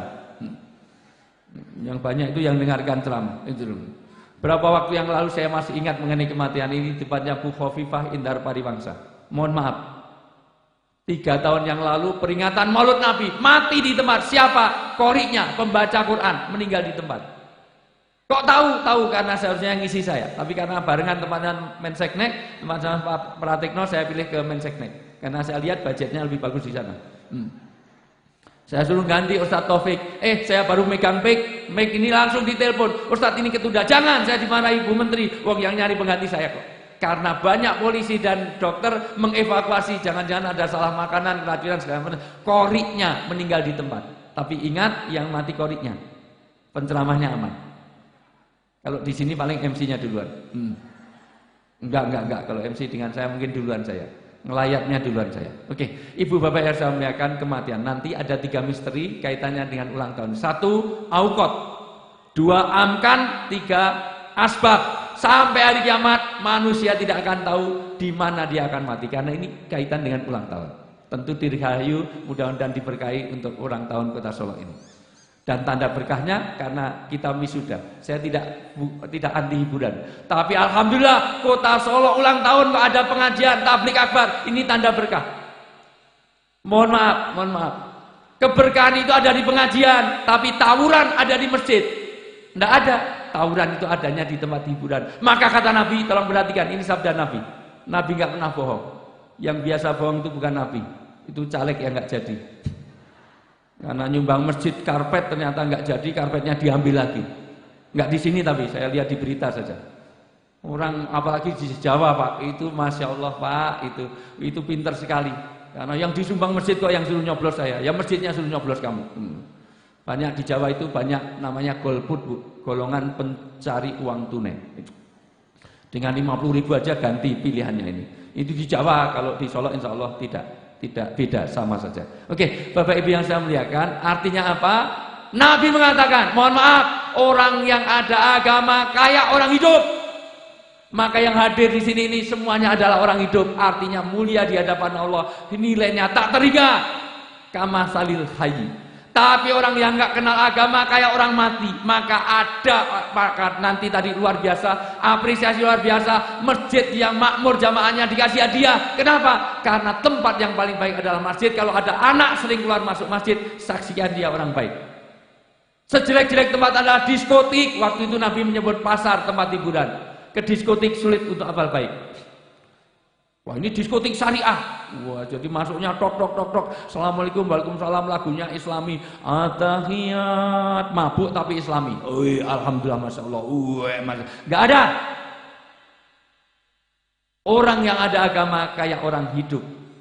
Yang banyak itu yang dengarkan ceramah. Itu dulu. Berapa waktu yang lalu saya masih ingat mengenai kematian ini, tepatnya Bu Khofifah Indar Pariwangsa. Mohon maaf, 3 tahun yang lalu peringatan Maulud Nabi, mati di tempat. Siapa? Qori'nya, pembaca Quran, meninggal di tempat. Kok tahu? Tahu karena seharusnya yang ngisi saya, tapi karena barengan tempatnya Menseknek, teman sama Pak Pratikno, saya pilih ke Menseknek karena saya lihat budgetnya lebih bagus di sana. Saya suruh ganti Ustadz Taufik. Saya baru megang mic ini langsung ditelepon. Ustadz ini ketunda. Jangan, saya dimarahi Bu Menteri. Wong yang nyari pengganti saya kok. Karena banyak polisi dan dokter mengevakuasi. Jangan-jangan ada salah makanan, keracunan segala macam. Qori'nya meninggal di tempat. Tapi ingat, yang mati qori'nya. Penceramahnya aman. Kalau di sini paling MC-nya duluan. Enggak. Kalau MC dengan saya mungkin duluan saya. Ngelayatnya duluan saya. Oke, Ibu Bapak yang saya muliakan, kematian. Nanti ada 3 misteri kaitannya dengan ulang tahun. 1, Auqat. 2, Amkan. 3, Asbab. Sampai hari kiamat manusia tidak akan tahu di mana dia akan mati. Karena ini kaitan dengan ulang tahun. Tentu dirgahayu, mudah-mudahan diberkahi untuk ulang tahun Kota Solo ini. Dan tanda berkahnya karena kita wisuda. Saya tidak anti hiburan. Tapi alhamdulillah Kota Solo ulang tahun kok ada pengajian tablik akbar. Ini tanda berkah. Mohon maaf. Keberkahan itu ada di pengajian, tapi tawuran ada di masjid. Tidak ada. Tawuran itu adanya di tempat hiburan. Maka kata Nabi, tolong perhatikan, ini sabda Nabi. Nabi nggak pernah bohong. Yang biasa bohong itu bukan Nabi. Itu caleg yang nggak jadi. Karena nyumbang masjid karpet ternyata nggak jadi, karpetnya diambil lagi. Nggak di sini tapi saya lihat di berita saja. Orang apalagi di Jawa Pak, itu masya Allah Pak, itu pinter sekali. Karena yang disumbang masjid kok yang suruh nyoblos saya, yang masjidnya suruh nyoblos kamu. Banyak di Jawa itu banyak namanya golput Bu, golongan pencari uang tunai. Dengan 50.000 aja ganti pilihannya ini. Itu di Jawa, kalau di Solo insya Allah tidak beda, sama saja. Oke, Bapak Ibu yang saya muliakan, artinya apa? Nabi mengatakan, mohon maaf, orang yang ada agama kayak orang hidup. Maka yang hadir di sini ini semuanya adalah orang hidup. Artinya mulia di hadapan Allah, nilainya tak terhingga. Kama salil hayy. Tapi orang yang nggak kenal agama kayak orang mati, maka nanti tadi luar biasa, apresiasi luar biasa, masjid yang makmur jamaahnya dikasih hadiah. Kenapa? Karena tempat yang paling baik adalah masjid. Kalau ada anak sering keluar masuk masjid, saksikan dia orang baik. Sejelek-jelek tempat adalah diskotik. Waktu itu Nabi menyebut pasar tempat hiburan. Ke diskotik sulit untuk amal baik. Wah, ini diskotik syariah. Wah, jadi masuknya tok. Assalamualaikum, waalaikumsalam, lagunya Islami. Atahiyat, mabuk tapi Islami. Alhamdulillah, masya Allah. Gak ada. Orang yang ada agama kayak orang hidup.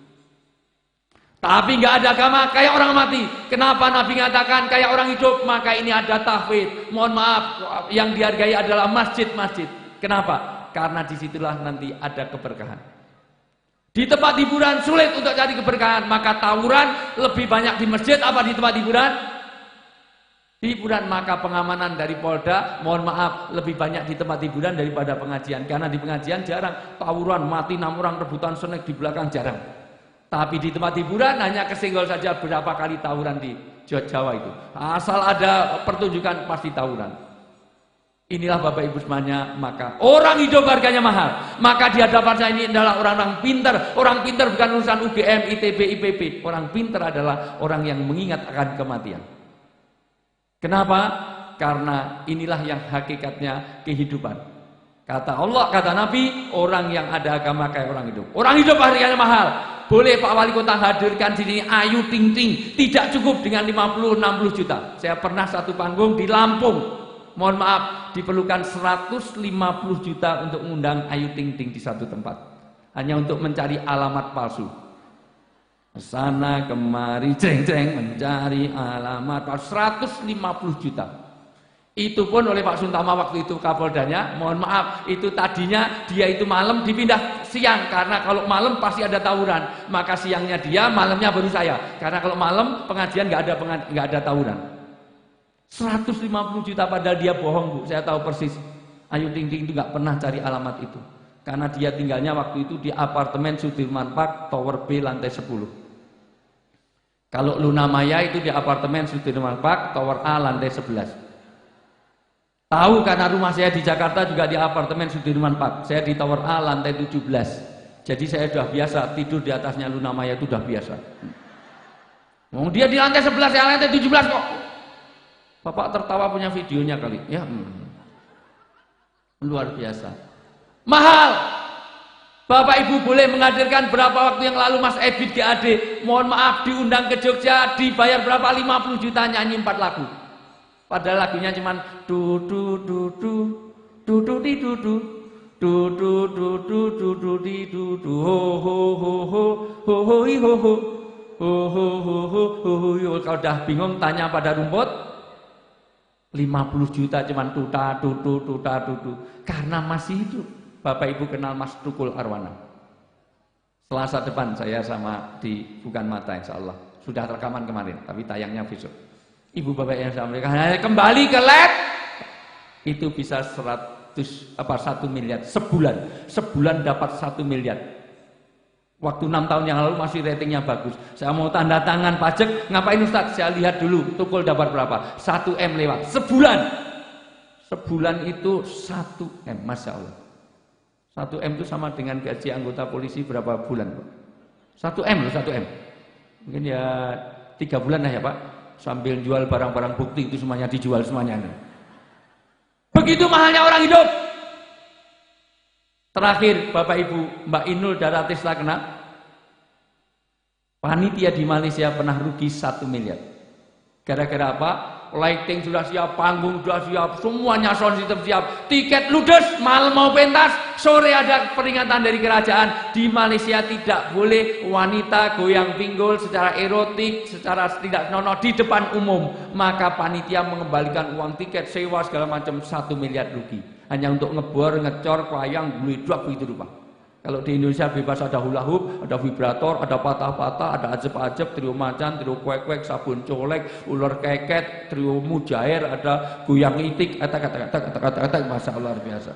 Tapi gak ada agama kayak orang mati. Kenapa Nabi mengatakan kayak orang hidup? Maka ini ada tahfidz. Mohon maaf, yang dihargai adalah masjid-masjid. Kenapa? Karena disitulah nanti ada keberkahan. Di tempat hiburan sulit untuk cari keberkahan, maka tawuran lebih banyak di masjid apa di tempat hiburan? Di hiburan, maka pengamanan dari Polda, mohon maaf, lebih banyak di tempat hiburan daripada pengajian. Karena di pengajian jarang tawuran, mati 6 orang rebutan snack di belakang, jarang. Tapi di tempat hiburan hanya kesenggol saja berapa kali tawuran di Jawa itu. Asal ada pertunjukan pasti tawuran. Inilah Bapak Ibu semuanya, maka orang hidup harganya mahal. Maka di hadapan saya ini adalah orang-orang pintar. Orang pintar bukan urusan UGM, ITB, IPB. Orang pintar adalah orang yang mengingat akan kematian. Kenapa? Karena inilah yang hakikatnya kehidupan. Kata Allah, kata Nabi, orang yang ada agama kayak orang hidup. Orang hidup harganya mahal. Boleh Pak Wali Kota hadirkan sini Ayu Ting Ting, tidak cukup dengan 50-60 juta. Saya pernah satu panggung di Lampung. Mohon maaf, diperlukan 150 juta untuk mengundang Ayu Ting Ting di satu tempat. Hanya untuk mencari alamat palsu. Sana kemari, ceng-ceng, mencari alamat palsu. 150 juta. Itu pun oleh Pak Suntama waktu itu Kapoldanya, mohon maaf, itu tadinya dia itu malam dipindah siang, karena kalau malam pasti ada tawuran, maka siangnya dia, malamnya baru saya, karena kalau malam pengajian nggak ada tawuran. 150 juta padahal dia bohong, Bu, saya tahu persis. Ayu Ting Ting itu nggak pernah cari alamat itu, karena dia tinggalnya waktu itu di apartemen Sudirman Park Tower B lantai 10. Kalau Luna Maya itu di apartemen Sudirman Park Tower A lantai 11. Tahu karena rumah saya di Jakarta juga di apartemen Sudirman Park. Saya di Tower A lantai 17. Jadi saya sudah biasa tidur di atasnya Luna Maya, itu sudah biasa. Dia di lantai 11, saya lantai 17 kok. Bapak tertawa punya videonya kali. Ya, luar biasa. Mahal. Bapak Ibu boleh menghadirkan berapa waktu yang lalu Mas Ebit GAD, mohon maaf, diundang ke Jogja, dibayar berapa? 50 juta nyanyi 4 lagu. Padahal lagunya cuman du du du du du du di du du du du du du du du di du du ho ho ho ho ho ho hi ho ho ho ho ho ho ho ho. Kalau udah bingung tanya pada rumput, 50 juta cuman tuta tutu tuta tutu. Karena masih hidup. Bapak Ibu kenal Mas Tukul Arwana. Selasa depan saya sama di Bukan Mata, insya Allah. Sudah rekaman kemarin, tapi tayangnya besok. Ibu bapak yang saya muliakan, kembali ke lab itu bisa 1 miliar sebulan dapat 1 miliar. Waktu 6 tahun yang lalu masih ratingnya bagus. Saya mau tanda tangan pajak, ngapain Ustaz? Saya lihat dulu Tukul dapat berapa, 1 M lewat sebulan itu 1 M, Masya Allah. 1 M itu sama dengan gaji anggota polisi berapa bulan, Pak? 1 M loh, 1 M mungkin ya 3 bulan lah ya Pak, sambil jual barang-barang bukti itu semuanya dijual semuanya. Begitu mahalnya orang hidup. Terakhir Bapak Ibu, Mbak Inul Daratista kena. Panitia di Malaysia pernah rugi 1 miliar. Gara-gara apa? Lighting sudah siap, panggung sudah siap, semuanya sound system siap, tiket ludes, malam mau pentas, sore ada peringatan dari kerajaan. Di Malaysia tidak boleh wanita goyang pinggul secara erotik, secara tidak senonoh di depan umum. Maka panitia mengembalikan uang tiket, sewa segala macam 1 miliar rugi. Hanya untuk ngebor, ngecor, kelayang, bluidrak begitu rupa. Kalau di Indonesia bebas, ada hula hoop, ada vibrator, ada patah-patah, ada ajeb-ajeb, trio macan, trio kuek-kuek, sabun colek, ular keket, trio mujair, ada goyang itik, kata-kata, Masya Allah, luar biasa.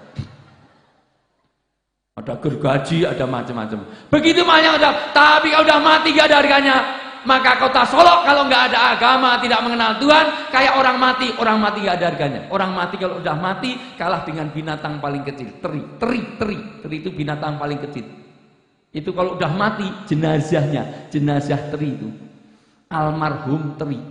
Ada gergaji, ada macam-macam. Begitu banyak ada, tapi kalau udah mati gak ada harganya. Maka kota Solo kalau nggak ada agama, tidak mengenal Tuhan, kayak orang mati nggak ada harganya. Orang mati kalau udah mati kalah dengan binatang paling kecil, teri itu binatang paling kecil. Itu kalau udah mati jenazah teri itu, almarhum teri.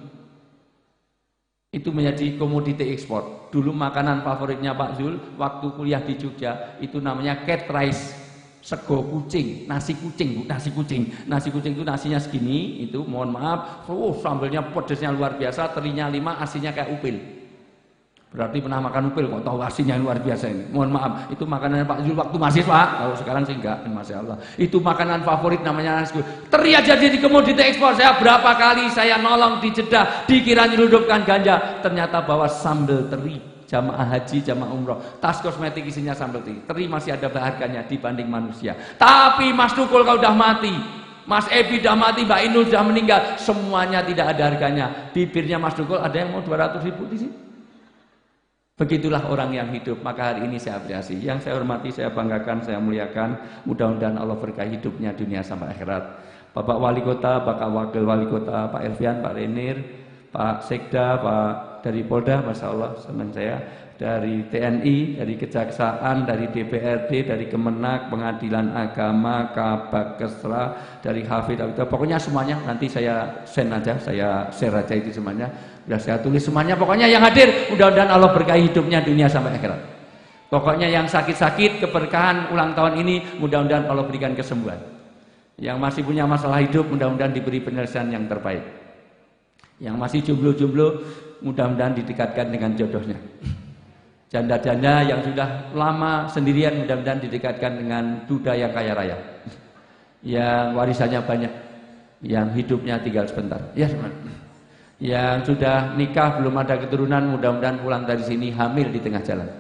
Itu menjadi komoditi ekspor. Dulu makanan favoritnya Pak Zul waktu kuliah di Jogja itu namanya cat rice. Sego kucing, nasi kucing, Bu, nasi kucing itu nasinya segini, itu mohon maaf, sambelnya pedesnya luar biasa, terinya 5, asinnya kayak upil. Berarti pernah makan upil kok tahu asinnya luar biasa ini. Mohon maaf, itu makanan Pak Zul waktu mahasiswa, kalau sekarang sih enggak, Masya Allah. Itu makanan favorit namanya nasi kucing. Teri aja jadi komoditi ekspor. Saya berapa kali saya nolong di Jeddah, dikira nyeludupkan ganja, ternyata bawa sambal teri. Jamaah haji, jamaah umroh, tas kosmetik isinya sambal teri. Teri masih ada harganya dibanding manusia. Tapi Mas Tukul kalau udah mati, Mas Ebi udah mati, Mbak Inul sudah meninggal, semuanya tidak ada harganya. Bibirnya Mas Tukul ada yang mau 200 ribu di sini. Begitulah orang yang hidup. Maka hari ini saya apresiasi. Yang saya hormati, saya banggakan, saya muliakan. Mudah-mudahan Allah berkahi hidupnya dunia sampai akhirat. Bapak Wali Kota, Bapak Wakil Wali Kota, Pak Elvian, Pak Renir, Pak Sekda, Pak dari Polda, Masya Allah, teman saya, dari TNI, dari Kejaksaan, dari DPRD, dari Kemenak, Pengadilan Agama, Kabak Kesra, dari Hafid, pokoknya semuanya nanti saya send aja, saya share aja itu semuanya, sudah saya tulis semuanya, pokoknya yang hadir, mudah-mudahan Allah berkahi hidupnya dunia sampai akhirat. Pokoknya yang sakit-sakit, keberkahan ulang tahun ini, mudah-mudahan Allah berikan kesembuhan. Yang masih punya masalah hidup, mudah-mudahan diberi penyelesaian yang terbaik. Yang masih jomblo-jomblo, mudah-mudahan didekatkan dengan jodohnya. Janda-janda yang sudah lama sendirian, mudah-mudahan didekatkan dengan duda yang kaya raya. Yang warisannya banyak, yang hidupnya tinggal sebentar. Ya, teman. Yang sudah nikah belum ada keturunan, mudah-mudahan pulang dari sini hamil di tengah jalan.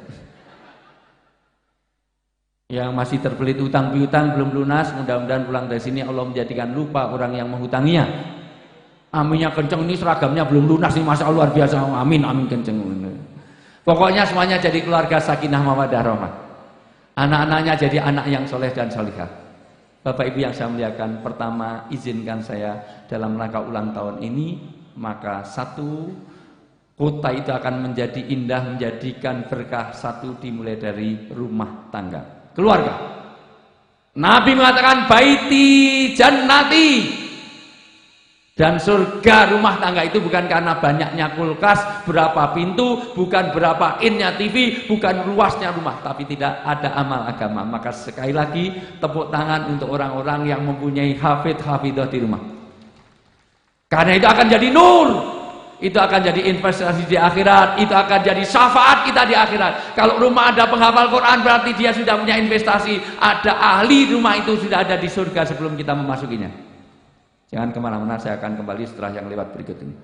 Yang masih terbelit utang piutang belum lunas, mudah-mudahan pulang dari sini Allah menjadikan lupa orang yang menghutanginya. Aminnya kenceng, ini seragamnya belum lunas nih, masa luar biasa. Amin, amin kenceng. Pokoknya semuanya jadi keluarga sakinah mawaddah rahmah. Anak-anaknya jadi anak yang soleh dan solihah. Bapak Ibu yang saya muliakan, pertama izinkan saya dalam rangka ulang tahun ini, maka satu, kota itu akan menjadi indah, menjadikan berkah. Satu, dimulai dari rumah tangga, keluarga. Nabi mengatakan baiti jannati, dan surga rumah tangga itu bukan karena banyaknya kulkas, berapa pintu, bukan berapa innya TV, bukan luasnya rumah, tapi tidak ada amal agama. Maka sekali lagi tepuk tangan untuk orang-orang yang mempunyai hafidh-hafidhah di rumah. Karena itu akan jadi nur, itu akan jadi investasi di akhirat, itu akan jadi syafaat kita di akhirat. Kalau rumah ada penghafal Quran berarti dia sudah punya investasi, ada ahli rumah itu sudah ada di surga sebelum kita memasukinya. Jangan kemana-mana, saya akan kembali setelah yang lewat berikut ini.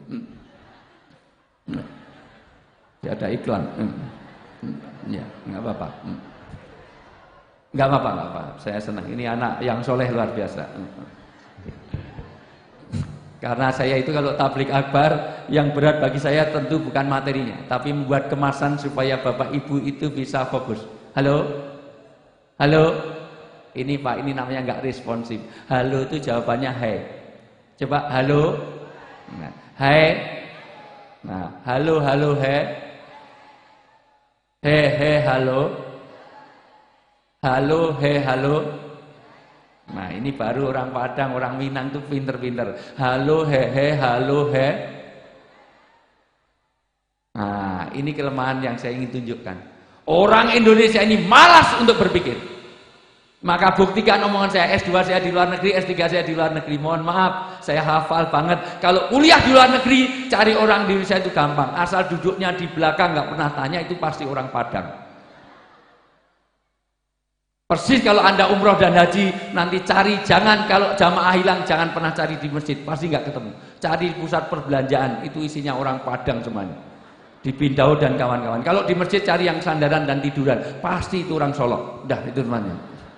Ya, ada iklan. Ya, nggak apa-apa. Nggak apa-apa. Saya senang. Ini anak yang soleh luar biasa. Karena saya itu kalau tablik akbar, yang berat bagi saya tentu bukan materinya, tapi membuat kemasan supaya Bapak Ibu itu bisa fokus. Halo? Halo? Ini Pak, ini namanya nggak responsif. Halo itu jawabannya hai. Coba halo. Nah, hai. Nah, halo halo hai. He halo. Halo he halo. Nah, ini baru orang Padang, orang Minang tuh pinter-pinter. Halo he halo he. Nah, ini kelemahan yang saya ingin tunjukkan. Orang Indonesia ini malas untuk berpikir. Maka buktikan omongan saya, S2 saya di luar negeri, S3 saya di luar negeri. Mohon maaf, saya hafal banget. Kalau kuliah di luar negeri, cari orang di Indonesia itu gampang. Asal duduknya di belakang, nggak pernah tanya, itu pasti orang Padang. Persis kalau Anda umroh dan haji, nanti cari, jangan kalau jamaah hilang, jangan pernah cari di masjid, pasti nggak ketemu. Cari pusat perbelanjaan, itu isinya orang Padang semuanya. Di Pindau dan kawan-kawan. Kalau di masjid cari yang sandaran dan tiduran, pasti itu orang Solo. Dah, itu semuanya.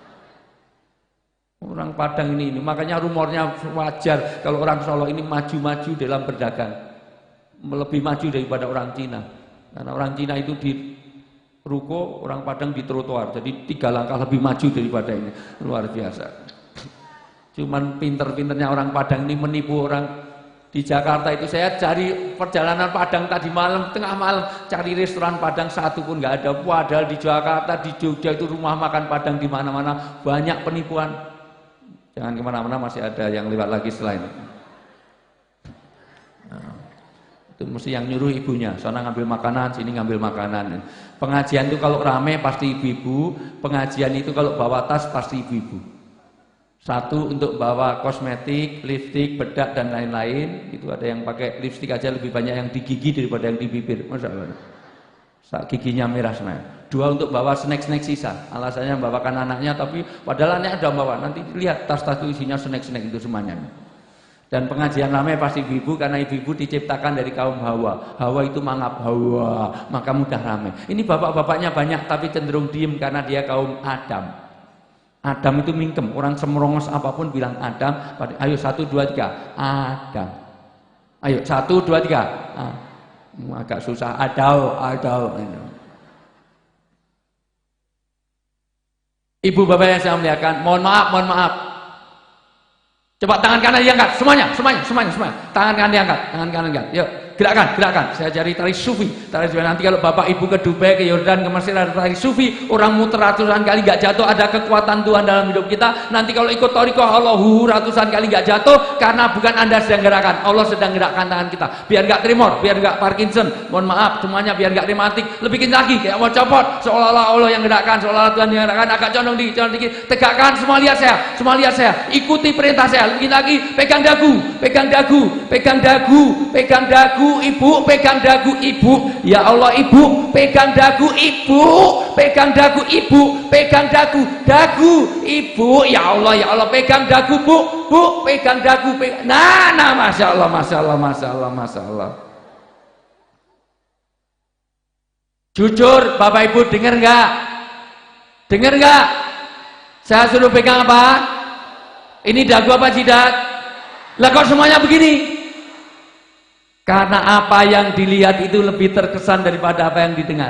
Orang Padang ini, makanya rumornya wajar kalau orang Solo ini maju-maju dalam berdagang. Lebih maju daripada orang Cina. Karena orang Cina itu di ruko, orang Padang di trotoar, jadi 3 langkah lebih maju daripada ini. Luar biasa. Cuman pinter-pinternya orang Padang ini menipu orang di Jakarta itu. Saya cari perjalanan Padang tadi malam, tengah malam, cari restoran Padang satu pun nggak ada. Padahal di Jakarta, di Jogja itu rumah makan Padang di mana-mana, banyak penipuan. Jangan kemana-mana, masih ada yang lewat lagi setelah ini. Itu mesti yang nyuruh ibunya, sana ngambil makanan, sini ngambil makanan. Pengajian itu kalau rame pasti ibu-ibu, pengajian itu kalau bawa tas pasti ibu-ibu. Satu untuk bawa kosmetik, lipstik, bedak dan lain-lain. Itu ada yang pakai lipstik aja lebih banyak yang di gigi daripada yang di bibir. Masya Allah. Giginya merah semuanya. 2 untuk bawa snack-snack sisa. Alasannya membawakan anaknya, tapi padahal anaknya udah bawa. Nanti lihat tas-tas itu isinya snack-snack itu semuanya. Dan pengajian ramai pasti ibu-ibu, karena ibu-ibu diciptakan dari kaum Hawa. Hawa itu mangap Hawa, maka mudah ramai. Ini bapak-bapaknya banyak tapi cenderung diem karena dia kaum Adam. Adam itu mingkem, orang semrongos apapun bilang Adam. Ayo 1, 2, 3 Adam. Ayo 1, 2, 3 agak susah. Adau. Ibu bapak yang saya muliakan, mohon maaf. Coba tangan kanan diangkat, semuanya. Tangan kanan diangkat. Yuk, gerakan. Saya cari tari sufi. Nanti kalau bapak ibu ke Dubai, ke Yordan, ke Mesir ada tari sufi, orang muter ratusan kali nggak jatuh, ada kekuatan Tuhan dalam hidup kita. Nanti kalau ikut thariqah Allahu ratusan kali nggak jatuh, karena bukan Anda sedang gerakan, Allah sedang gerakkan tangan kita. Biar nggak tremor, biar nggak Parkinson. Mohon maaf, semuanya biar nggak rematik. Lebih kencang lagi, kayak mau copot, seolah-olah Allah yang gerakkan, seolah-olah Tuhan yang gerakkan. Agak condong dikit. Tegakkan, semua lihat saya. Ikuti perintah saya. Lebih lagi, pegang dagu. dagu ibu, pegang dagu ibu. Ya Allah ibu, pegang dagu ibu, pegang dagu ibu, pegang dagu ibu. Ya Allah pegang dagu bu, pegang dagu. Nah, masya Allah, masya Allah, masya Allah, masya Allah. Jujur, Bapak Ibu dengar nggak? Dengar nggak? Saya suruh pegang apa? Ini dagu apa jidat? Lah kok semuanya begini? Karena apa yang dilihat itu lebih terkesan daripada apa yang didengar.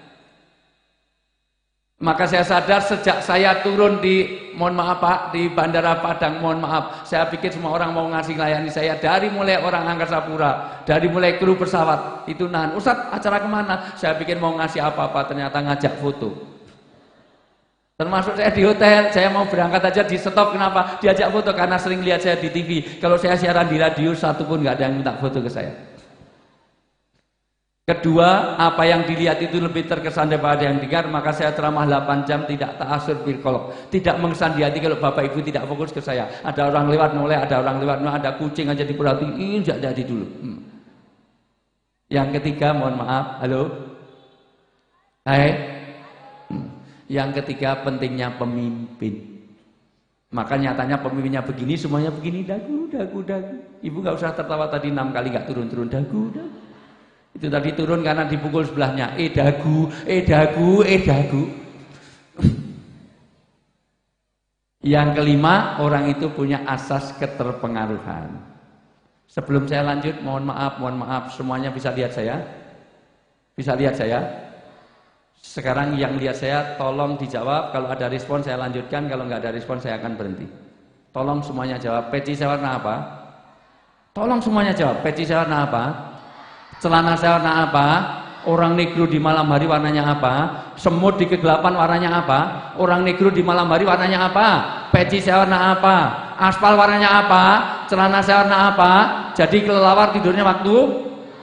Maka saya sadar sejak saya turun di, mohon maaf Pak, di Bandara Padang, mohon maaf, saya pikir semua orang mau ngasih layani saya, dari mulai orang angkasa pura, dari mulai kru pesawat, itu nahan, Ustadz acara kemana? Saya pikir mau ngasih apa-apa, ternyata ngajak foto. Termasuk saya di hotel, saya mau berangkat aja di stop, kenapa? Diajak foto, karena sering lihat saya di TV. Kalau saya siaran di radio, satu pun nggak ada yang minta foto ke saya. Kedua, apa yang dilihat itu lebih terkesan daripada yang dengar, maka saya ceramah 8 jam tidak ta'asur bil qalb. Tidak mengesan di hati kalau Bapak Ibu tidak fokus ke saya. Ada orang lewat noleh, ada orang lewat noleh, ada kucing aja diperhatiin, tidak jadi dulu. Yang ketiga, mohon maaf, halo? Hai? Yang ketiga, pentingnya pemimpin. Maka nyatanya pemimpinnya begini, semuanya begini, dagu. Ibu nggak usah tertawa tadi 6 kali nggak turun-turun, dagu. Itu tadi turun karena dipukul sebelahnya, dagu. Yang kelima, orang itu punya asas keterpengaruhan. Sebelum saya lanjut, mohon maaf, semuanya bisa lihat saya? Bisa lihat saya? Sekarang yang lihat saya tolong dijawab, kalau ada respon saya lanjutkan, kalau nggak ada respon saya akan berhenti. Tolong semuanya jawab. Peci saya warna apa? Tolong semuanya jawab. Peci saya warna apa? Celana saya warna apa? Orang negro di malam hari warnanya apa? Semut di kegelapan warnanya apa? Orang negro di malam hari warnanya apa? Peci saya warna apa? Aspal warnanya apa? Celana saya warna apa? Jadi kelelawar tidurnya waktu?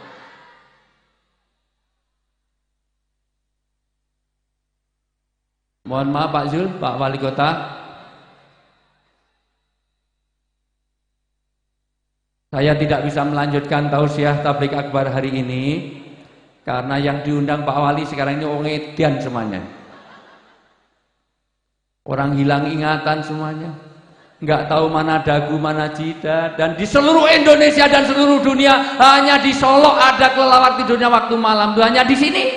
Mohon maaf Pak Zul, Pak Wali Kota. Saya tidak bisa melanjutkan tausiah tabligh akbar hari ini karena yang diundang Pak Wali sekarang ini orang edan semuanya. Orang hilang ingatan semuanya. Enggak tahu mana dagu, mana jidat, dan di seluruh Indonesia dan seluruh dunia hanya di Solo ada kelelawar tidurnya waktu malam, itu hanya di sini.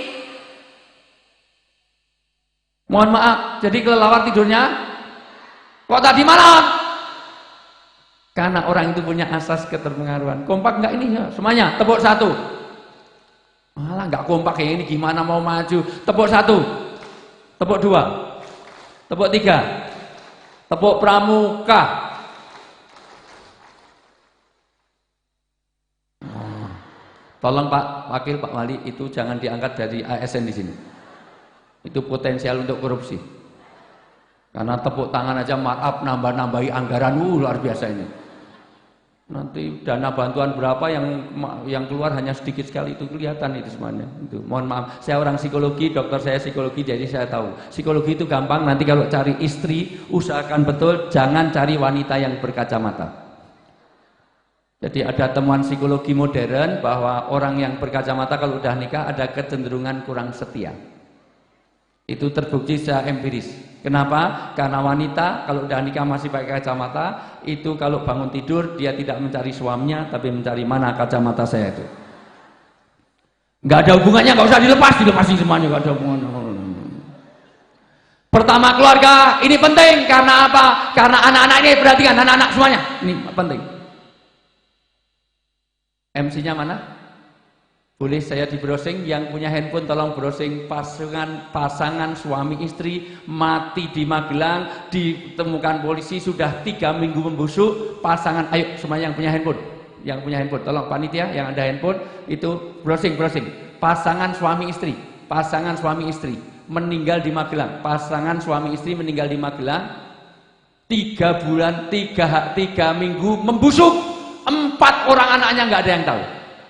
Mohon maaf, jadi kelelawar tidurnya kok tadi malam? Karena orang itu punya asas keterpengaruhan. Kompak enggak ini ya? Semuanya, tepuk 1. Malah enggak kompak kayak ini, gimana mau maju? Tepuk 1, tepuk 2, tepuk 3, tepuk pramuka. Tolong Pak Wakil, Pak Wali, itu jangan diangkat dari ASN di sini. Itu potensial untuk korupsi. Karena tepuk tangan aja markup nambah-nambahi anggaran luar biasa ini. Nanti dana bantuan berapa yang keluar hanya sedikit sekali, itu kelihatan itu semuanya. Itu. Mohon maaf, saya orang psikologi, dokter saya psikologi, jadi saya tahu. Psikologi itu gampang, nanti kalau cari istri usahakan betul jangan cari wanita yang berkacamata. Jadi ada temuan psikologi modern bahwa orang yang berkacamata kalau udah nikah ada kecenderungan kurang setia. Itu terbukti secara empiris. Kenapa? Karena wanita kalau udah nikah masih pakai kacamata, itu kalau bangun tidur dia tidak mencari suaminya, tapi mencari mana kacamata saya itu. Nggak ada hubungannya, nggak usah dilepasin semuanya, nggak ada hubungannya. Pertama keluarga ini penting karena apa? Karena anak-anak ini, perhatikan anak-anak semuanya, ini penting. MC-nya mana? Boleh saya di browsing, yang punya handphone tolong browsing pasangan suami istri mati di Magelang, ditemukan polisi sudah 3 minggu membusuk, pasangan, ayo semuanya yang punya handphone, tolong panitia yang ada handphone itu browsing, pasangan suami istri meninggal di Magelang, pasangan suami istri meninggal di Magelang, 3 bulan, 3 minggu membusuk, 4 orang anaknya nggak ada yang tahu.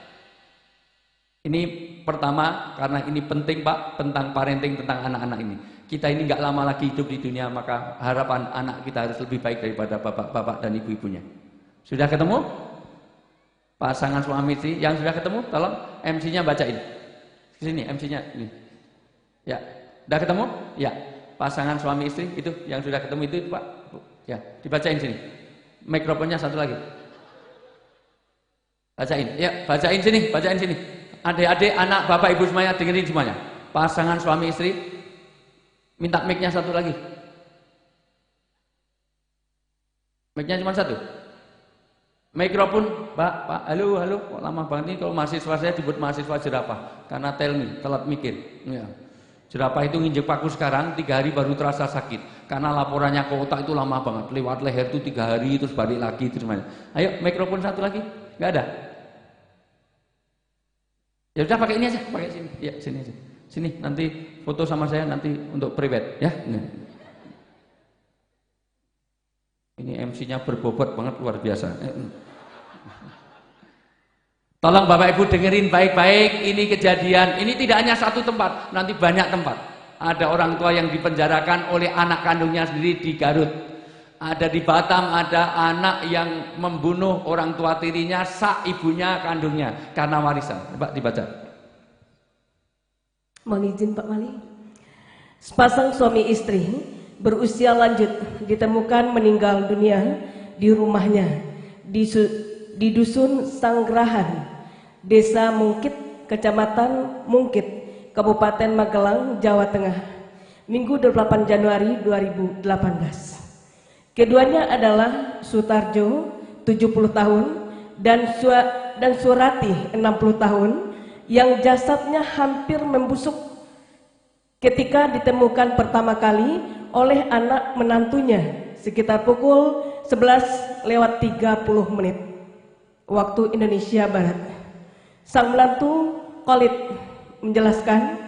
Ini pertama, karena ini penting Pak, tentang parenting, tentang anak-anak ini. Kita ini nggak lama lagi hidup di dunia, maka harapan anak kita harus lebih baik daripada bapak-bapak dan ibu-ibunya. Sudah ketemu? Pasangan suami istri yang sudah ketemu, tolong MC-nya bacain. Sini MC-nya ini. Ya, sudah ketemu? Ya. Pasangan suami istri itu yang sudah ketemu itu Pak. Bu. Ya, dibacain sini. Mikrofonnya satu lagi. Bacain. Ya, bacain sini, bacain sini. Adik-adik, anak, bapak, ibu semuanya dengerin semuanya. Pasangan suami istri minta mic-nya satu lagi. Mic-nya cuma satu. Mikrofon, Pak, halo, kok lama banget ini kalau mahasiswa saya disebut mahasiswa jerapah karena tell me, telat mikir. Ya. Jerapah itu nginjek paku sekarang 3 hari baru terasa sakit karena laporannya ke otak itu lama banget, lewat leher itu 3 hari terus balik lagi terus semuanya. Ayo mikrofon satu lagi, nggak ada. Ya udah pakai ini aja, pakai sini. Ya sini aja. Sini nanti foto sama saya nanti untuk private ya. Ini MC-nya berbobot banget luar biasa. Tolong Bapak Ibu dengerin baik-baik, ini kejadian, ini tidak hanya satu tempat, nanti banyak tempat. Ada orang tua yang dipenjarakan oleh anak kandungnya sendiri di Garut. Ada di Batam, ada anak yang membunuh orang tua tirinya, sak ibunya kandungnya karena warisan. Coba dibaca. Mohon izin Pak Wali. Sepasang suami istri berusia lanjut ditemukan meninggal dunia di rumahnya di Dusun Sanggerahan, Desa Mungkit, Kecamatan Mungkit, Kabupaten Magelang, Jawa Tengah, Minggu 28 Januari 2018. Keduanya adalah Sutarjo 70 tahun dan Surati 60 tahun yang jasadnya hampir membusuk ketika ditemukan pertama kali oleh anak menantunya sekitar pukul 11:30 waktu Indonesia Barat. Sang menantu Khalid menjelaskan,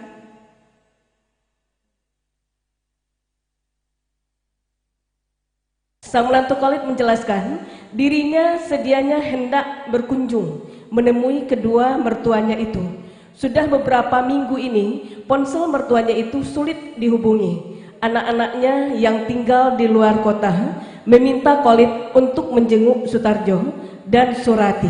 dirinya sedianya hendak berkunjung menemui kedua mertuanya itu. Sudah beberapa minggu ini ponsel mertuanya itu sulit dihubungi. Anak-anaknya yang tinggal di luar kota meminta Khalid untuk menjenguk Sutarjo dan Surati.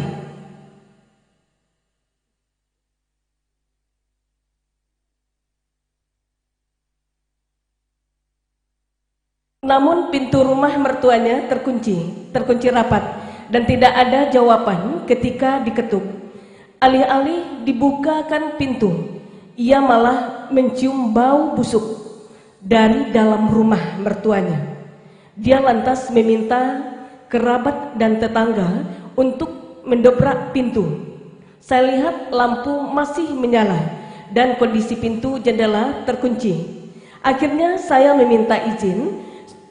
Namun pintu rumah mertuanya terkunci rapat dan tidak ada jawaban ketika diketuk. Alih-alih dibukakan pintu, ia malah mencium bau busuk dari dalam rumah mertuanya. Dia lantas meminta kerabat dan tetangga untuk mendobrak pintu. Saya lihat lampu masih menyala dan kondisi pintu jendela terkunci. Akhirnya saya meminta izin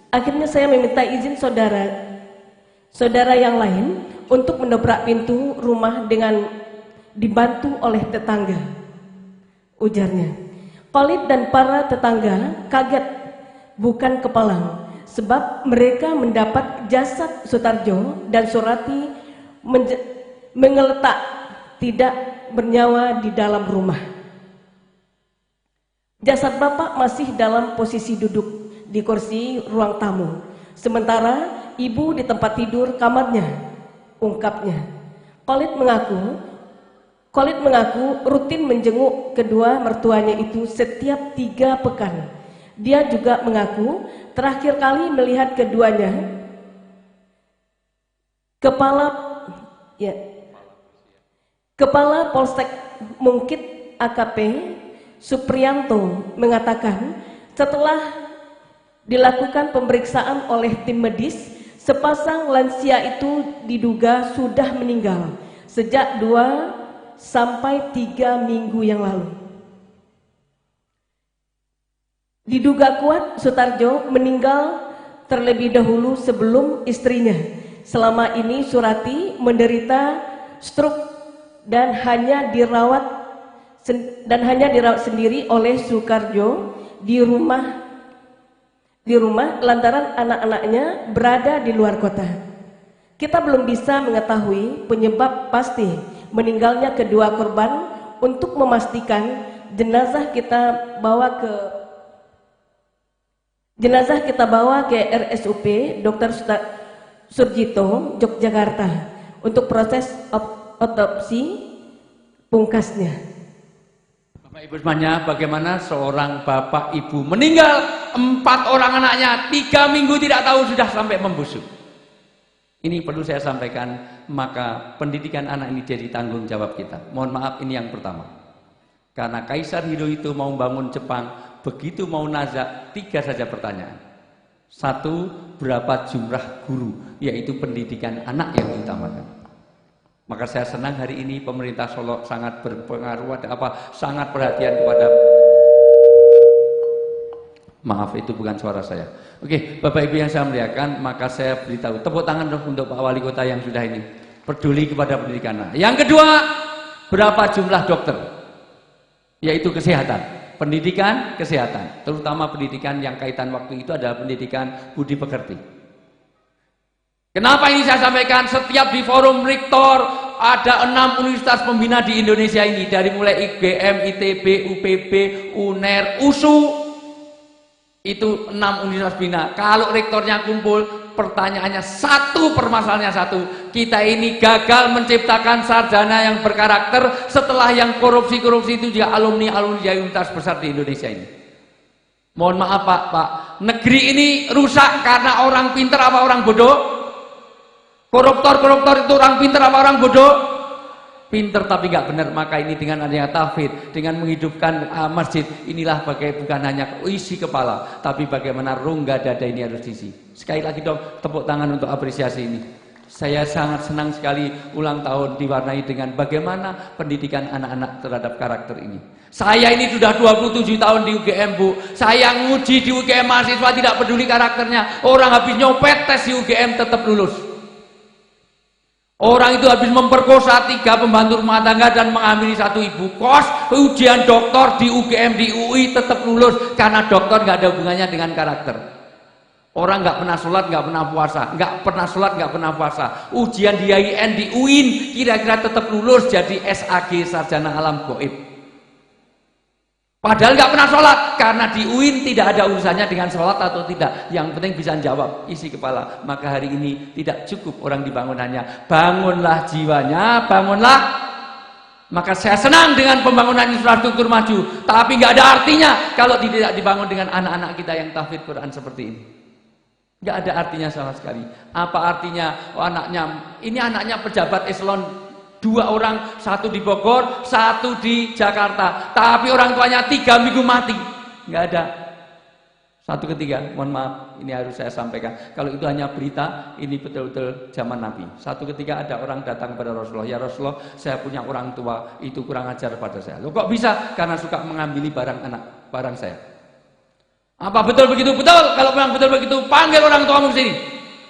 saudara yang lain untuk mendobrak pintu rumah dengan dibantu oleh tetangga, ujarnya. Khalid dan para tetangga kaget bukan kepalang sebab mereka mendapat jasad Sutarjo dan Surati mengeletak tidak bernyawa di dalam rumah. Jasad bapak masih dalam posisi duduk di kursi ruang tamu, sementara ibu di tempat tidur kamarnya, ungkapnya. Khalid mengaku rutin menjenguk kedua mertuanya itu setiap 3 pekan. Dia juga mengaku terakhir kali melihat keduanya Kepala Polsek Mungkit AKP Supriyanto mengatakan setelah dilakukan pemeriksaan oleh tim medis, sepasang lansia itu diduga sudah meninggal sejak 2 sampai 3 minggu yang lalu. Diduga kuat Sutarjo meninggal terlebih dahulu sebelum istrinya. Selama ini Surati menderita stroke dan hanya dirawat sendiri oleh Sukarjo di rumah lantaran anak-anaknya berada di luar kota. Kita belum bisa mengetahui penyebab pasti meninggalnya kedua korban. Untuk memastikan jenazah kita bawa ke RSUP Dr. Surjito Yogyakarta untuk proses otopsi pungkasnya. Bapak Ibu semuanya, bagaimana seorang bapak ibu meninggal, 4 orang anaknya 3 minggu tidak tahu sudah sampai membusuk. Ini perlu saya sampaikan, maka pendidikan anak ini jadi tanggung jawab kita. Mohon maaf, ini yang pertama. Karena Kaisar Hirohito mau bangun Jepang, begitu mau nazak, 3 saja pertanyaan. 1, berapa jumlah guru, yaitu pendidikan anak yang diutamakan. Maka saya senang hari ini pemerintah Solo sangat berpengaruh, sangat perhatian kepada. Maaf, itu bukan suara saya. Oke, Bapak Ibu yang saya muliakan, maka saya beritahu, tepuk tangan dong untuk Pak Wali Kota yang sudah ini peduli kepada pendidikan anak. Yang kedua, berapa jumlah dokter, yaitu kesehatan, pendidikan kesehatan, terutama pendidikan yang kaitan waktu itu adalah pendidikan budi pekerti. Kenapa ini saya sampaikan? Setiap di forum rektor ada 6 universitas pembina di Indonesia ini, dari mulai IGM, ITB, UPB, UNER, USU, itu 6 universitas pembina. Kalau rektornya kumpul, pertanyaannya satu, permasalahannya satu, kita ini gagal menciptakan sarjana yang berkarakter setelah yang korupsi-korupsi itu juga alumni-alumni dari universitas besar di Indonesia ini. Mohon maaf Pak, negeri ini rusak karena orang pintar apa orang bodoh? Koruptor-koruptor itu orang pintar apa orang bodoh? Pintar tapi nggak benar. Maka ini dengan adanya tauhid, dengan menghidupkan masjid, inilah bukan hanya isi kepala, tapi bagaimana rongga dada ini harus diisi. Sekali lagi dong, tepuk tangan untuk apresiasi ini. Saya sangat senang sekali ulang tahun diwarnai dengan bagaimana pendidikan anak-anak terhadap karakter ini. Saya ini sudah 27 tahun di UGM, Bu. Saya nguji di UGM, mahasiswa tidak peduli karakternya. Orang habis nyopet tes di UGM tetap lulus. Orang itu habis memperkosa 3 pembantu rumah tangga dan mengambil 1 ibu kos, ujian doktor di UGM, di UI tetap lulus karena dokter nggak ada hubungannya dengan karakter. Orang nggak pernah sholat, nggak pernah puasa, nggak pernah sholat, nggak pernah puasa. Ujian di IAIN, di UIN, kira-kira tetap lulus jadi SAG, sarjana alam gaib. Padahal nggak pernah sholat, karena di UIN tidak ada urusannya dengan sholat atau tidak. Yang penting bisa jawab, isi kepala. Maka hari ini tidak cukup orang dibangunannya. Bangunlah jiwanya, bangunlah. Maka saya senang dengan pembangunan infrastruktur maju. Tapi nggak ada artinya kalau tidak dibangun dengan anak-anak kita yang tahfidz Quran seperti ini. Nggak ada artinya sama sekali. Apa artinya? Oh, ini anaknya pejabat eselon 2 orang, 1 di Bogor, 1 di Jakarta. Tapi orang tuanya 3 minggu mati. Nggak ada. 1 ketiga, mohon maaf, ini harus saya sampaikan. Kalau itu hanya berita, ini betul-betul zaman Nabi. 1 ketiga ada orang datang kepada Rasulullah. Ya Rasulullah, saya punya orang tua, itu kurang ajar pada saya. Loh kok bisa? Karena suka mengambil barang saya. Apa betul begitu? Betul. Kalau memang betul begitu, panggil orang tuamu ke sini.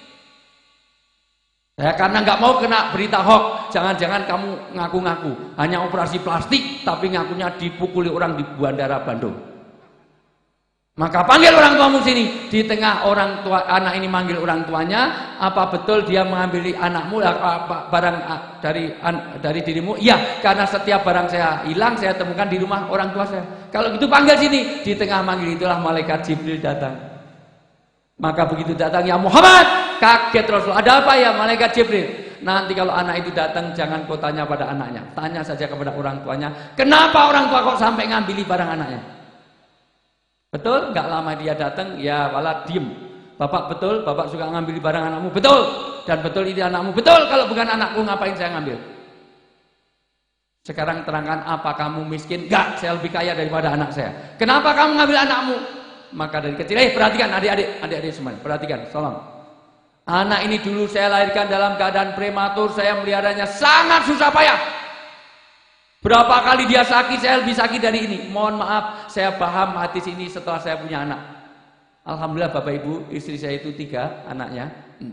Ya, karena nggak mau kena berita hoax, jangan-jangan kamu ngaku-ngaku hanya operasi plastik, tapi ngakunya dipukuli orang di Bandara Bandung. Maka panggil orang tuamu sini. Di tengah orang tua anak ini manggil orang tuanya, apa betul dia mengambil anakmu barang dari dirimu? Iya, karena setiap barang saya hilang saya temukan di rumah orang tua saya. Kalau gitu panggil sini. Di tengah manggil itulah malaikat Jibril datang. Maka begitu datang, ya Muhammad, kaget Rasul. Ada apa ya malaikat Jibril? Nanti kalau anak itu datang, jangan kau tanya pada anaknya, tanya saja kepada orang tuanya. Kenapa orang tua kok sampai ngambili barang anaknya? Betul? Gak lama dia datang, ya walad diem. Bapak betul, bapak suka ngambil barang anakmu. Betul. Dan betul ini anakmu. Betul. Kalau bukan anakku ngapain saya ngambil? Sekarang terangkan, apa kamu miskin? Enggak, saya lebih kaya daripada anak saya. Kenapa kamu ngambil anakmu? Maka dari kecil, perhatikan adik-adik semuanya, perhatikan, tolong. Anak ini dulu saya lahirkan dalam keadaan prematur, saya meliharanya sangat susah payah. Berapa kali dia sakit, saya lebih sakit dari ini. Mohon maaf, saya paham hadis ini setelah saya punya anak. Alhamdulillah Bapak Ibu, istri saya itu 3 anaknya.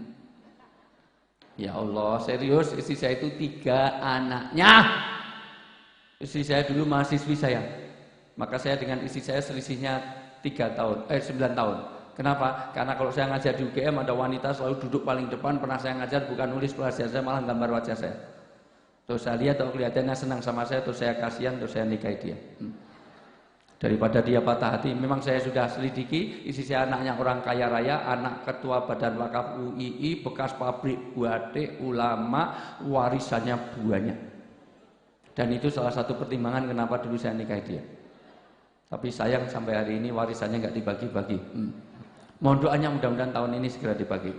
Ya Allah, serius, istri saya itu 3 anaknya. Istri saya dulu mahasiswi saya. Maka saya dengan istri saya selisihnya 9 tahun. Kenapa? Karena kalau saya ngajar di UGM ada wanita selalu duduk paling depan. Pernah saya ngajar bukan nulis pelajaran saya, malah gambar wajah saya. Terus saya lihat atau kelihatannya senang sama saya, terus saya kasihan, terus saya nikahi dia. Daripada dia patah hati, memang saya sudah selidiki, istri saya anaknya orang kaya raya, anak ketua Badan Wakaf UII, bekas pabrik batik, ulama, warisannya buahnya. Dan itu salah satu pertimbangan kenapa dulu saya nikahi dia. Tapi sayang sampai hari ini warisannya nggak dibagi-bagi. Mohon doanya mudah-mudahan tahun ini segera dibagi.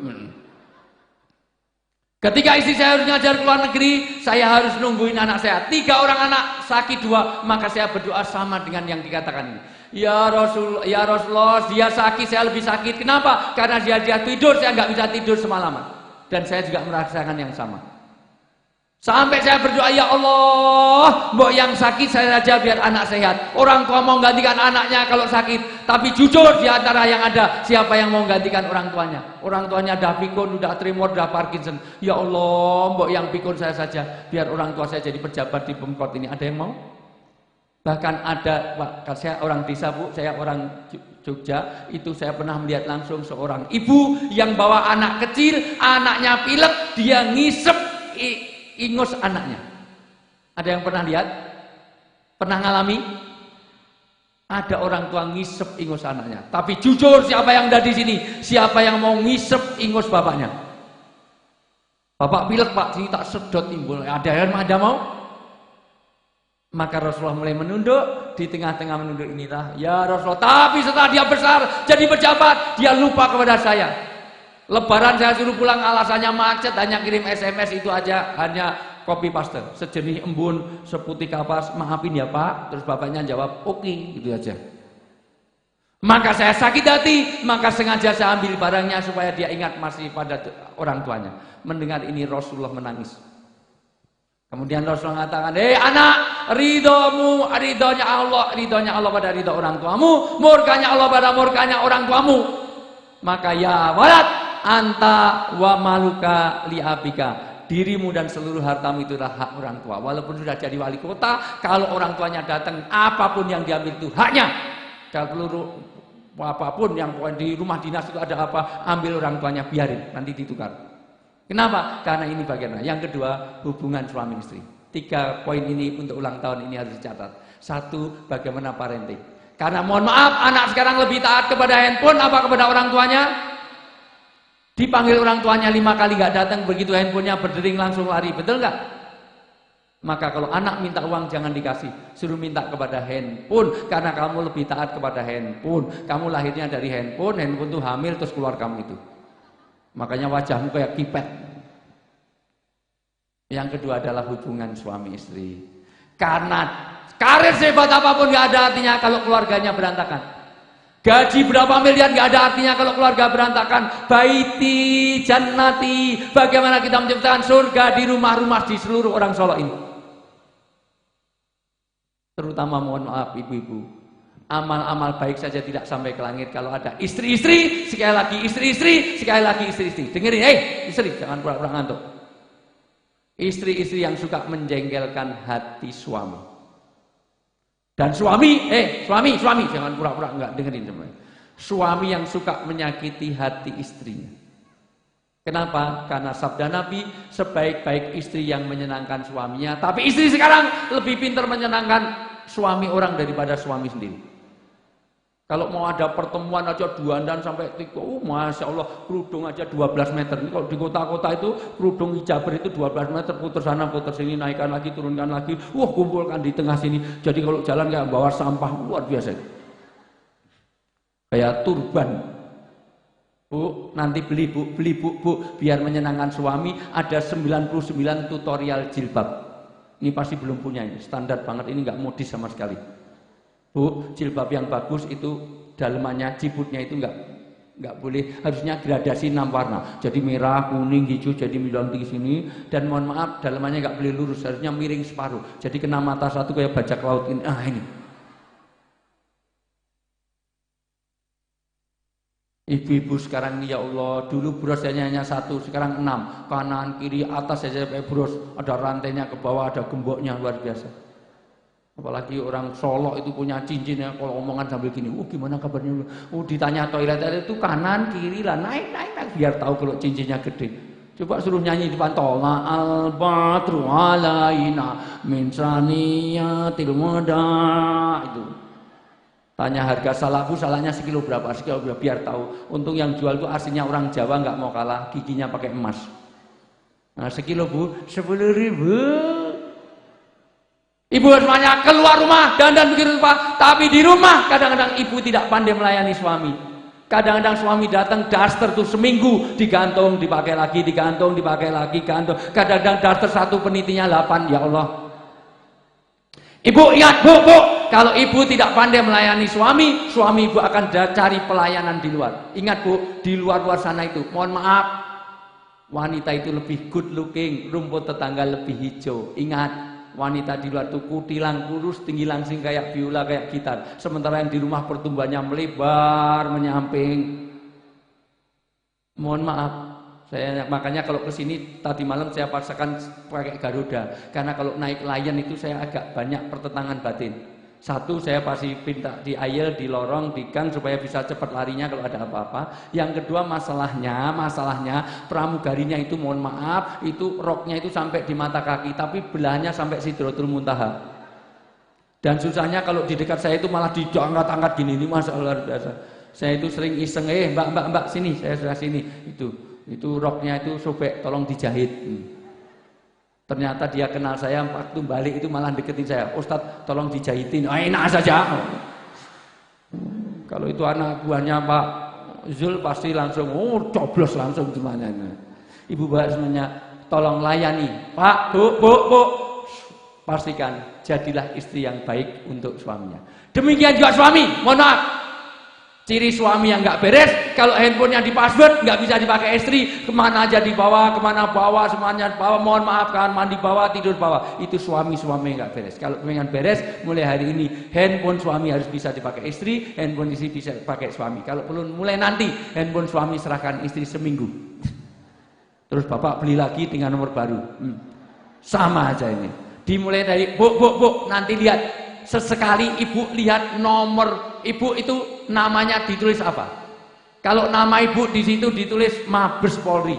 Ketika istri saya harus ngajar ke luar negeri, saya harus nungguin anak saya. 3 orang anak, sakit 2, maka saya berdoa sama dengan yang dikatakan ini. Ya Rasulullah, dia sakit, saya lebih sakit. Kenapa? Karena dia tidur, saya nggak bisa tidur semalaman. Dan saya juga merasakan yang sama. Sampai saya berdoa, ya Allah, mbok yang sakit saya saja biar anak sehat. Orang tua mau gantikan anaknya kalau sakit, tapi jujur di antara yang ada, siapa yang mau gantikan orang tuanya? Orang tuanya dah pikun, udah tremor, udah Parkinson. Ya Allah, mbok yang pikun saya saja biar orang tua saya jadi pejabat di Pemkot ini. Ada yang mau? Bahkan ada, Pak, saya orang desa, Bu, saya orang Jogja, itu saya pernah melihat langsung seorang ibu yang bawa anak kecil, anaknya pilek, dia ngisep ingus anaknya. Ada yang pernah lihat? Pernah ngalami? Ada orang tua ngisep ingus anaknya. Tapi jujur, siapa yang ada di sini? Siapa yang mau ngisep ingus bapaknya? Bapak pilek, Pak, sini tak sedot timbul. Ada mau? Maka Rasulullah mulai menunduk. Di tengah-tengah menunduk inilah, ya Rasulullah. Tapi setelah dia besar jadi pejabat, dia lupa kepada saya. Lebaran saya suruh pulang, alasannya macet, hanya kirim SMS itu aja, hanya copy paste, sejenis embun, seputih kapas, maafin ya Pak. Terus bapaknya jawab, oke, gitu aja. Maka saya sakit hati, maka sengaja saya ambil barangnya supaya dia ingat masih pada orang tuanya. Mendengar ini Rasulullah menangis. Kemudian Rasulullah mengatakan, hei anak, ridhonya Allah pada ridho orang tuamu, murkanya Allah pada murkanya orang tuamu. Maka ya walad, anta wa maluka liabika, dirimu dan seluruh hartamu itu adalah hak orang tua. Walaupun sudah jadi wali kota, kalau orang tuanya datang, apapun yang diambil itu haknya. Kalau apapun yang di rumah dinas itu ada apa, ambil orang tuanya, biarin, nanti ditukar. Kenapa? Karena ini bagiannya. Yang kedua, hubungan suami istri. 3 poin ini untuk ulang tahun ini harus dicatat. 1, bagaimana parenting. Karena mohon maaf, anak sekarang lebih taat kepada handphone apa kepada orang tuanya? Dipanggil orang tuanya 5 kali nggak datang, begitu handphonenya berdering langsung lari, betul nggak? Maka kalau anak minta uang jangan dikasih, suruh minta kepada handphone, karena kamu lebih taat kepada handphone. Kamu lahirnya dari handphone tuh hamil terus keluar kamu itu. Makanya wajahmu kayak kipet. Yang kedua adalah hubungan suami istri. Karena karir sehebat apapun nggak ada artinya kalau keluarganya berantakan. Gaji berapa miliar nggak ada artinya kalau keluarga berantakan. Baiti jannati, bagaimana kita menciptakan surga di rumah-rumah di seluruh orang Solo ini. Terutama mohon maaf ibu-ibu, amal-amal baik saja tidak sampai ke langit kalau ada istri-istri, sekali lagi istri-istri, sekali lagi istri-istri. Dengerin, istri, jangan pura-pura ngantuk. Istri-istri yang suka menjengkelkan hati suami. Dan suami, suami, jangan pura-pura enggak, dengerin semuanya. Suami yang suka menyakiti hati istrinya. Kenapa? Karena sabda Nabi, sebaik-baik istri yang menyenangkan suaminya, tapi istri sekarang lebih pintar menyenangkan suami orang daripada suami sendiri. Kalau mau ada pertemuan aja duandan sampai Masya Allah, kerudung aja 12 meter. Ini kalau di kota-kota itu kerudung hijaber itu 12 meter, putar sana putar sini, naikkan lagi, turunkan lagi, kumpulkan di tengah sini. Jadi kalau jalan kayak bawa sampah, luar biasa. Kayak turban. Bu, nanti beli bu, biar menyenangkan suami. Ada 99 tutorial jilbab. Ini pasti belum punya ini, standar banget, ini nggak modis sama sekali. Bu, jilbab yang bagus itu dalemannya, ciputnya itu nggak boleh, harusnya gradasi 6 warna. Jadi merah, kuning, hijau, jadi milang di sini. Dan mohon maaf, dalemannya nggak boleh lurus, harusnya miring separuh. Jadi kena mata satu kayak bajak laut ini. Ini. Ibu-ibu sekarang ini ya Allah, dulu bros hanya 1, sekarang 6. Kanan, kiri, atas saja pakai bros. Ada rantainya ke bawah, ada gemboknya, luar biasa. Apalagi orang Solo itu punya cincinnya, kalau omongan sambil gini, gimana kabarnya? Ditanya toilet itu kanan, kiri lah, naik, biar tahu kalau cincinnya gede. Coba suruh nyanyi di depan tola al-batru alaina min saniyatil wada itu. Tanya harga salahku, salahnya sekilo berapa? Sekilo berapa? Biar tahu. Untung yang jual itu aslinya orang Jawa, nggak mau kalah, giginya pakai emas. Nah sekilo bu, 10.000. Ibu semuanya keluar rumah dandan begitu rupa, tapi di rumah kadang-kadang ibu tidak pandai melayani suami. Kadang-kadang suami datang daster tuh seminggu digantung, dipakai lagi, digantung, dipakai lagi, gantung. Kadang-kadang daster satu penitinya 8, ya Allah. Ibu ingat bu, kalau ibu tidak pandai melayani suami, suami ibu akan cari pelayanan di luar. Ingat bu, di luar sana itu, mohon maaf, wanita itu lebih good looking, rumput tetangga lebih hijau. Ingat. Wanita di luar itu kutilang kurus, tinggi langsing kayak biola, kayak gitar. Sementara yang di rumah pertumbuhannya melebar, menyamping. Mohon maaf, saya makanya kalau kesini tadi malam saya paksakan pakai Garuda. Karena kalau naik Lion itu saya agak banyak pertentangan batin. Satu, saya pasti pinta di aisle, di lorong, di gang supaya bisa cepat larinya kalau ada apa-apa. Yang kedua masalahnya pramugarinya itu mohon maaf, itu roknya itu sampai di mata kaki, tapi belahnya sampai Sidratul Muntaha. Dan susahnya kalau di dekat saya itu malah diangkat-angkat gini, ini masya Allah luar biasa. Saya itu sering iseng, mbak sini, saya sudah sini. Itu roknya itu sobek, tolong dijahit. Ternyata dia kenal saya, waktu balik itu malah deketin saya. Ustadz tolong dijahitin. Enak saja. Kalau itu anak buahnya Pak Zul pasti langsung, coblos langsung semuanya. Ibu bapak semuanya, tolong layani. Pak, bu, pastikan jadilah istri yang baik untuk suaminya. Demikian juga suami, mohon maaf. Ciri suami yang nggak beres, kalau handphonenya di password nggak bisa dipakai istri, kemana aja dibawa, kemana bawa, semuanya bawa. Mohon maaf, kan mandi bawa, tidur bawa. Itu suami nggak beres. Kalau pengen beres, mulai hari ini handphone suami harus bisa dipakai istri, handphone istri bisa dipakai suami. Kalau perlu mulai nanti handphone suami serahkan istri seminggu. Terus bapak beli lagi dengan nomor baru. Sama aja ini. Dimulai dari bu, nanti lihat. Sesekali ibu lihat nomor ibu itu namanya ditulis apa? Kalau nama ibu di situ ditulis Mabes Polri,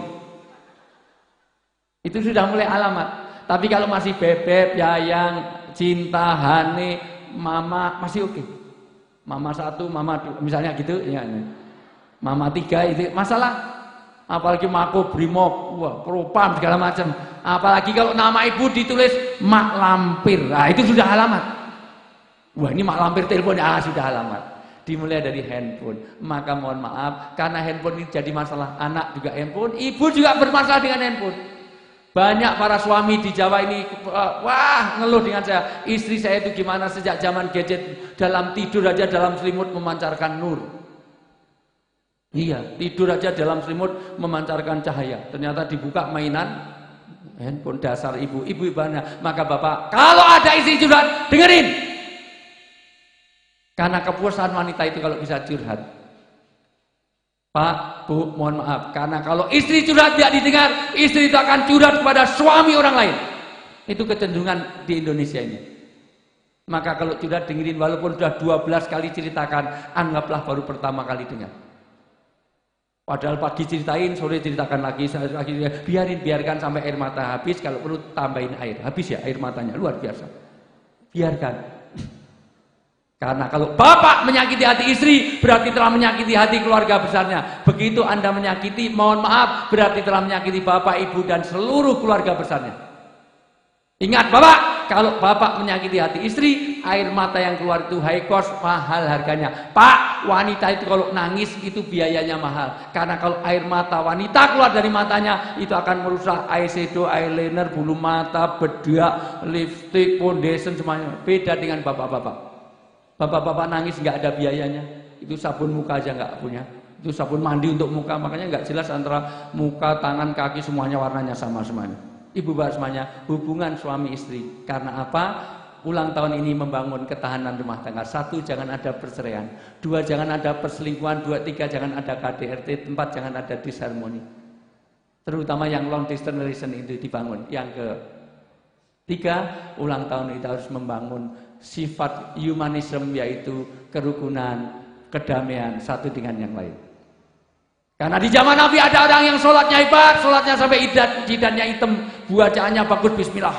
itu sudah mulai alamat. Tapi kalau masih Bebek, Yayang, Cinta, Hane, Mama masih oke. Mama 1, Mama 2, misalnya gitu ya. Mama 3 itu masalah. Apalagi Mako Brimob, Propam segala macam. Apalagi kalau nama ibu ditulis Mak Lampir, nah itu sudah alamat. Wah ini Mak Lampir telepon, sudah alamat. Dimulai dari handphone. Maka mohon maaf, karena handphone ini jadi masalah. Anak juga handphone, ibu juga bermasalah dengan handphone. Banyak para suami di Jawa ini ngeluh dengan saya. Istri saya itu gimana sejak zaman gadget, dalam tidur aja dalam selimut memancarkan nur. Iya, tidur aja dalam selimut memancarkan cahaya. Ternyata dibuka mainan handphone. Dasar ibu ibana. Maka bapak, kalau ada istri curhat, dengerin. Karena kepuasan wanita itu kalau bisa curhat. Pak, Bu, mohon maaf. Karena kalau istri curhat tidak didengar, istri itu akan curhat kepada suami orang lain. Itu kecenderungan di Indonesia ini. Maka kalau curhat dengerin, walaupun sudah 12 kali ceritakan, anggaplah baru pertama kali dengar. Padahal pagi ceritain, sore ceritakan lagi, biarkan sampai air mata habis. Kalau perlu tambahin air, habis ya air matanya, luar biasa. Biarkan. Karena kalau bapak menyakiti hati istri, berarti telah menyakiti hati keluarga besarnya. Begitu Anda menyakiti, mohon maaf, berarti telah menyakiti bapak, ibu, dan seluruh keluarga besarnya. Ingat bapak, kalau bapak menyakiti hati istri, air mata yang keluar itu high cost, mahal harganya. Pak, wanita itu kalau nangis itu biayanya mahal. Karena kalau air mata wanita keluar dari matanya, itu akan merusak eyeshadow, eyeliner, bulu mata, bedak, lipstick, foundation, semuanya. Beda dengan bapak-bapak. Bapak-bapak nangis nggak ada biayanya, itu sabun muka aja nggak punya, itu sabun mandi untuk muka, makanya nggak jelas antara muka, tangan, kaki semuanya warnanya sama semuanya. Ibu bapak semuanya, hubungan suami istri. Karena apa? Ulang tahun ini membangun ketahanan rumah tangga. 1, jangan ada perceraian. 2, jangan ada perselingkuhan. 2, 3, jangan ada KDRT. 4, jangan ada disharmoni. Terutama yang long distance relation itu dibangun. Yang ketiga, ulang tahun kita harus membangun sifat humanisme, yaitu kerukunan, kedamaian satu dengan yang lain. Karena di zaman Nabi ada orang yang sholatnya hebat, sholatnya sampai jidatnya hitam, bacaannya bagus, bismillah,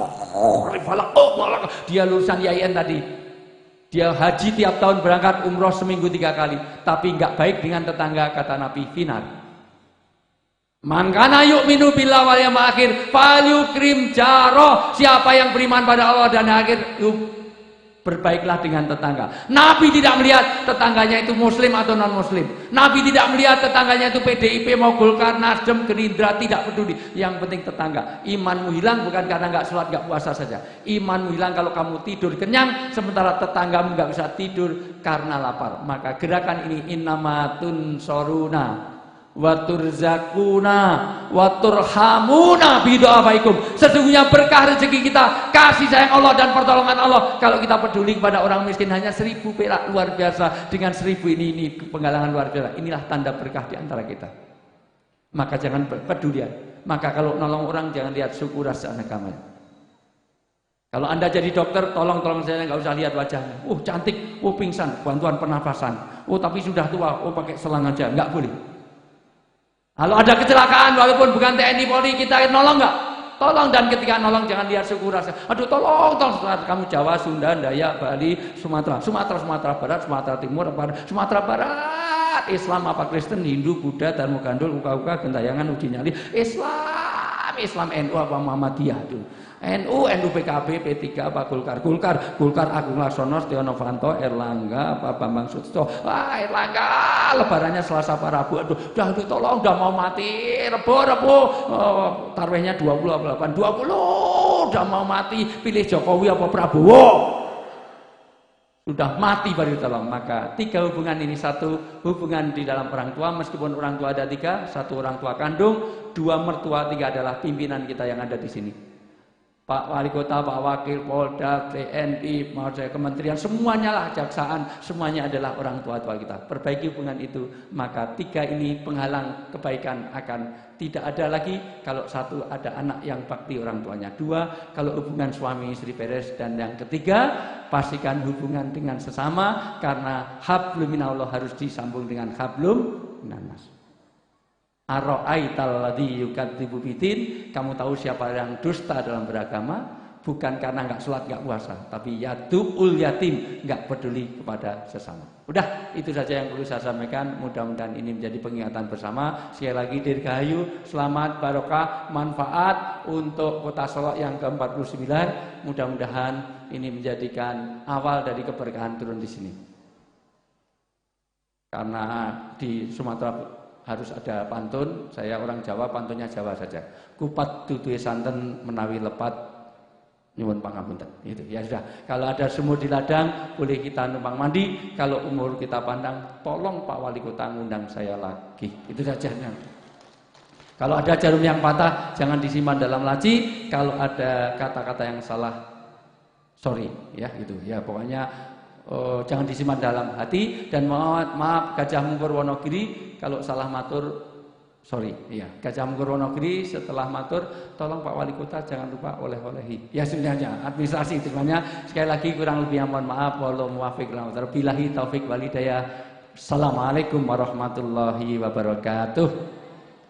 dia lulusan IAIN tadi. Dia haji tiap tahun berangkat, umroh seminggu 3 kali, tapi nggak baik dengan tetangga, kata Nabi, finar. Man kana yu'minu billahi wal yawmil akhir falyukrim jaro. Siapa yang beriman pada Allah dan akhir, berbaiklah dengan tetangga. Nabi tidak melihat tetangganya itu muslim atau non muslim. Nabi tidak melihat tetangganya itu PDIP mau Golkar, Nasdem, Gerindra, tidak peduli. Yang penting tetangga. Imanmu hilang bukan karena nggak sholat, nggak puasa saja. Imanmu hilang kalau kamu tidur kenyang, sementara tetanggamu nggak bisa tidur karena lapar. Maka gerakan ini innamatun soruna waturzakuna waturhamuna bidu'afaikum. Sesungguhnya berkah rezeki kita, kasih sayang Allah dan pertolongan Allah kalau kita peduli kepada orang miskin. Hanya 1000 perak, luar biasa. Dengan 1000 ini penggalangan luar biasa. Inilah tanda berkah di antara kita. Maka jangan peduli. Maka kalau nolong orang jangan lihat suku, ras, agama. Kalau Anda jadi dokter, tolong saya, nggak usah lihat wajahnya. Cantik, pingsan, bantuan pernafasan. Tapi sudah tua, pakai selang aja, nggak boleh. Kalau ada kecelakaan, walaupun bukan TNI Polri, kita nolong nggak? Tolong. Dan ketika nolong jangan lihat suku rasa. Aduh tolong. Kamu Jawa, Sunda, Dayak, Bali, Sumatera Barat, Sumatera Timur, Sumatera Barat. Islam apa Kristen, Hindu, Buddha, Dharma Gandul, Uka-Uka, Gentayangan, Uji Nyali. Islam NU apa Muhammadiyah tuh. NU PKB, P3 apa Golkar Agung Laksono, Setia Novanto, Erlangga apa Bambang Susatyo. Erlangga lebarannya Selasa apa Rabu. Aduh tolong, udah mau mati. Rebo tarwehnya 28 20 udah mau mati. Pilih Jokowi apa Prabowo. Sudah mati baru tolong. Maka 3 hubungan ini. 1 hubungan di dalam orang tua, meskipun orang tua ada 3, 1 orang tua kandung, 2 mertua, 3 adalah pimpinan kita yang ada di sini. Pak Wali Kota, Pak Wakil, Polda, TNI, Kementerian, semuanya lah, Kejaksaan, semuanya adalah orang tua kita. Perbaiki hubungan itu, maka 3 ini penghalang kebaikan akan tidak ada lagi. Kalau 1 ada anak yang bakti orang tuanya, 2 kalau hubungan suami istri beres, dan yang ketiga pastikan hubungan dengan sesama, karena hablum minallah harus disambung dengan hablum minannas. Ara'aital ladzi yukadzibu bidin, kamu tahu siapa yang dusta dalam beragama, bukan karena enggak sholat, enggak puasa, tapi yadul yatim, enggak peduli kepada sesama. Udah, itu saja yang perlu saya sampaikan. Mudah-mudahan ini menjadi pengingatan bersama. Sekali lagi dirgahayu, selamat, barokah, manfaat untuk Kota Solok yang ke-49. Mudah-mudahan ini menjadikan awal dari keberkahan turun di sini. Karena di Sumatera harus ada pantun. Saya orang Jawa, pantunnya Jawa saja. Kupat duduhe santen menawi lepat nyuwun pangapunten. Itu ya sudah. Kalau ada sumur di ladang, boleh kita numpang mandi. Kalau umur kita pandang, tolong Pak Wali Kota ngundang saya lagi. Itu saja. Kalau ada jarum yang patah, jangan disimpan dalam laci. Kalau ada kata-kata yang salah, sorry ya gitu. Ya pokoknya jangan disimpan dalam hati. Dan maaf Gajah Mungkur Wonogiri, kalau salah matur, sorry ya. Gajah Mungkur Wonogiri setelah matur, tolong Pak Wali Kota jangan lupa oleh-olehi. Ya sudahnya administrasi semuanya. Sekali lagi kurang lebih mohon maaf. Wallahu muwaffiq ila aqwamit thoriq. Billahi taufik wal hidayah. Assalamualaikum warahmatullahi wabarakatuh.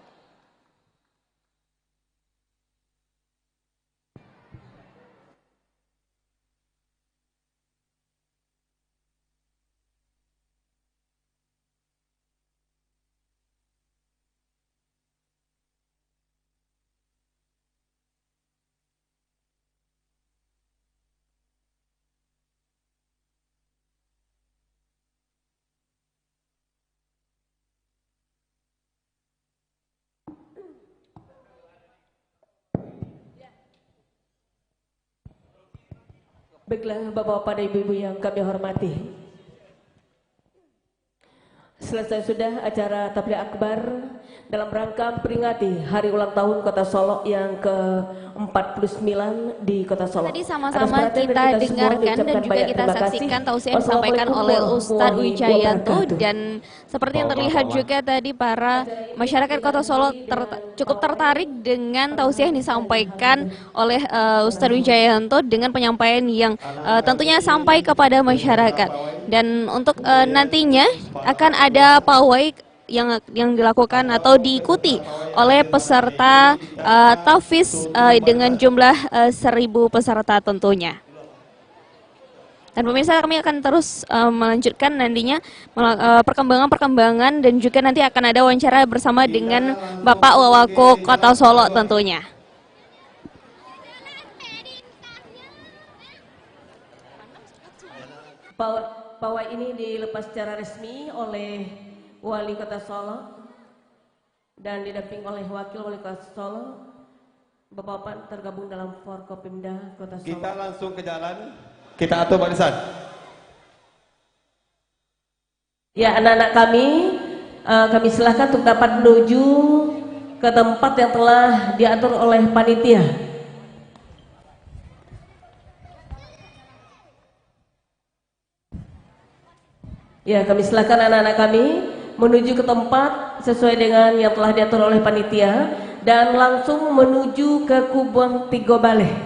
Baiklah Bapak-bapak dan Ibu-ibu yang kami hormati, selesai sudah acara tabligh akbar dalam rangka memperingati hari ulang tahun Kota Solok yang ke-49 di Kota Solok. Tadi sama-sama kita dengarkan dan juga kita saksikan tausiah yang disampaikan oleh Ustadz Wijayanto, dan seperti yang terlihat juga tadi para masyarakat Kota Solok cukup tertarik dengan tausiah yang disampaikan oleh Ustadz Wijayanto dengan penyampaian yang tentunya sampai kepada masyarakat. Dan untuk nantinya akan ada pawai yang dilakukan atau diikuti oleh peserta tahfiz dengan jumlah 1000 peserta tentunya. Dan pemirsa, kami akan terus melanjutkan nantinya perkembangan-perkembangan dan juga nanti akan ada wawancara bersama dengan Bapak Wawako Kota Solo tentunya. Pawai ini dilepas secara resmi oleh Wali Kota Solo dan didampingi oleh Wakil Wali Kota Solo. Bapak-bapak tergabung dalam Forkopimda Kota Solo. Kita langsung ke jalan. Kita atur barisan. Ya, anak-anak kami silahkan untuk dapat menuju ke tempat yang telah diatur oleh panitia. Ya, kami silahkan anak-anak kami menuju ke tempat sesuai dengan yang telah diatur oleh panitia dan langsung menuju ke Kubang Tigo Baleh.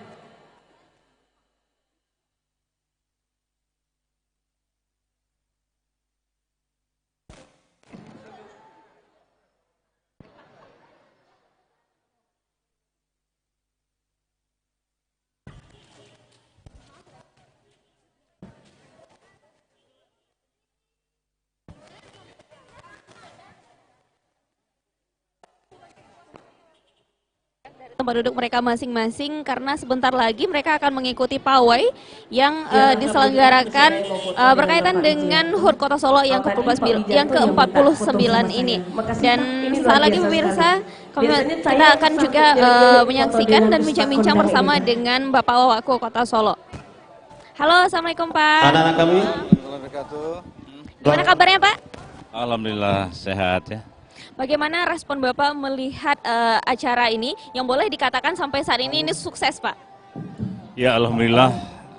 Tempat duduk mereka masing-masing karena sebentar lagi mereka akan mengikuti pawai yang diselenggarakan berkaitan dengan HUT Kota Solo yang ke-49 ini. Dan saat lagi pemirsa, kita akan juga menyaksikan dan bincang-bincang bersama dengan Bapak Wawako Kota Solo. Halo, Assalamualaikum Pak. Anak-anak kami. Gimana kabarnya Pak? Alhamdulillah sehat ya. Bagaimana respon Bapak melihat acara ini yang boleh dikatakan sampai saat ini sukses Pak? Ya alhamdulillah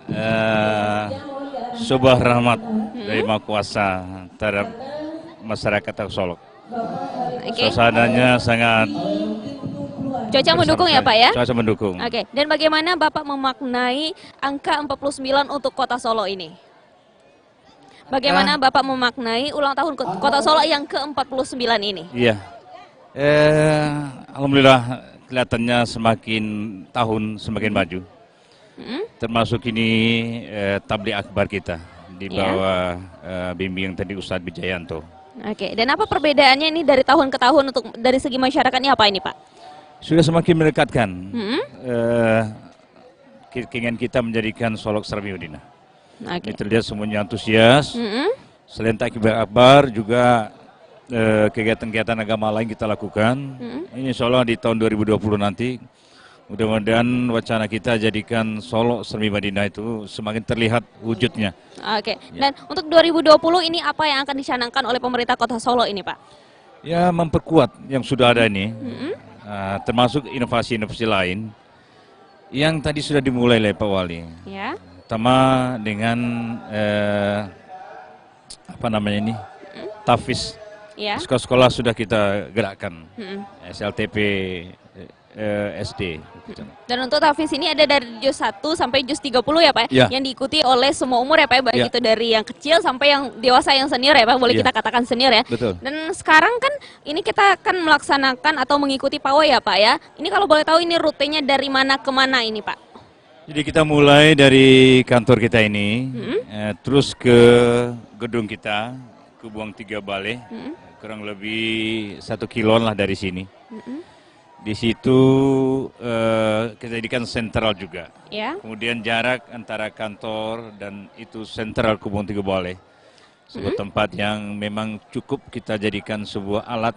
sebuah rahmat dari Maha Kuasa terhadap masyarakat Solo. Okay. Suasananya sangat cuaca mendukung ya Pak ya? Cuaca mendukung. Oke. Dan bagaimana Bapak memaknai angka 49 untuk Kota Solo ini? Bagaimana Bapak memaknai ulang tahun Kota Solo yang ke-49 ini? Iya, alhamdulillah kelihatannya tahun semakin maju. Termasuk ini tabligh akbar kita di bawah bimbingan tadi Ustadz Wijayanto. Oke, dan apa perbedaannya ini dari tahun ke tahun untuk dari segi masyarakatnya apa ini Pak? Sudah semakin mendekatkan keinginan kita menjadikan Solo Serambi Madinah. Ini terlihat semuanya antusias. Selain takbir akbar juga kegiatan-kegiatan agama lain kita lakukan. Ini insya Allah di tahun 2020 nanti mudah-mudahan wacana kita jadikan Solo Serambi Madinah itu semakin terlihat wujudnya. Oke. Dan untuk 2020 ini apa yang akan dicanangkan oleh pemerintah Kota Solo ini Pak? Ya memperkuat yang sudah ada ini, termasuk inovasi-inovasi lain yang tadi sudah dimulai oleh Pak Wali. Ya. Pertama dengan Tafis. Ya. Sekolah-sekolah sudah kita gerakkan. SLTP SD. Dan untuk Tafis ini ada dari juz 1 sampai juz 30 ya Pak ya? Yang diikuti oleh semua umur ya Pak, baik itu dari yang kecil sampai yang dewasa yang senior ya Pak, boleh kita katakan senior ya. Betul. Dan sekarang kan ini kita akan melaksanakan atau mengikuti pawai ya Pak ya. Ini kalau boleh tahu ini rutenya dari mana ke mana ini Pak? Jadi kita mulai dari kantor kita ini, terus ke gedung kita, ke Buang Tiga Baleh, kurang lebih 1 kilo lah dari sini. Di situ kita jadikan sentral juga. Ya. Kemudian jarak antara kantor dan itu sentral ke Buang Tiga Baleh, sebuah tempat yang memang cukup kita jadikan sebuah alat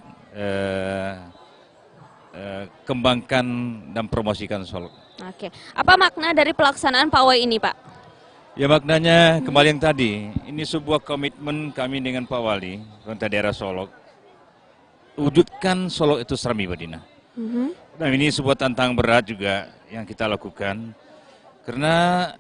kembangkan dan promosikan Solo. Oke, apa makna dari pelaksanaan pawai ini Pak? Ya maknanya kembali yang tadi, ini sebuah komitmen kami dengan Pak Wali, pemerintah daerah Solo, wujudkan Solo itu Serambi Madinah. Dan ini sebuah tantangan berat juga yang kita lakukan, karena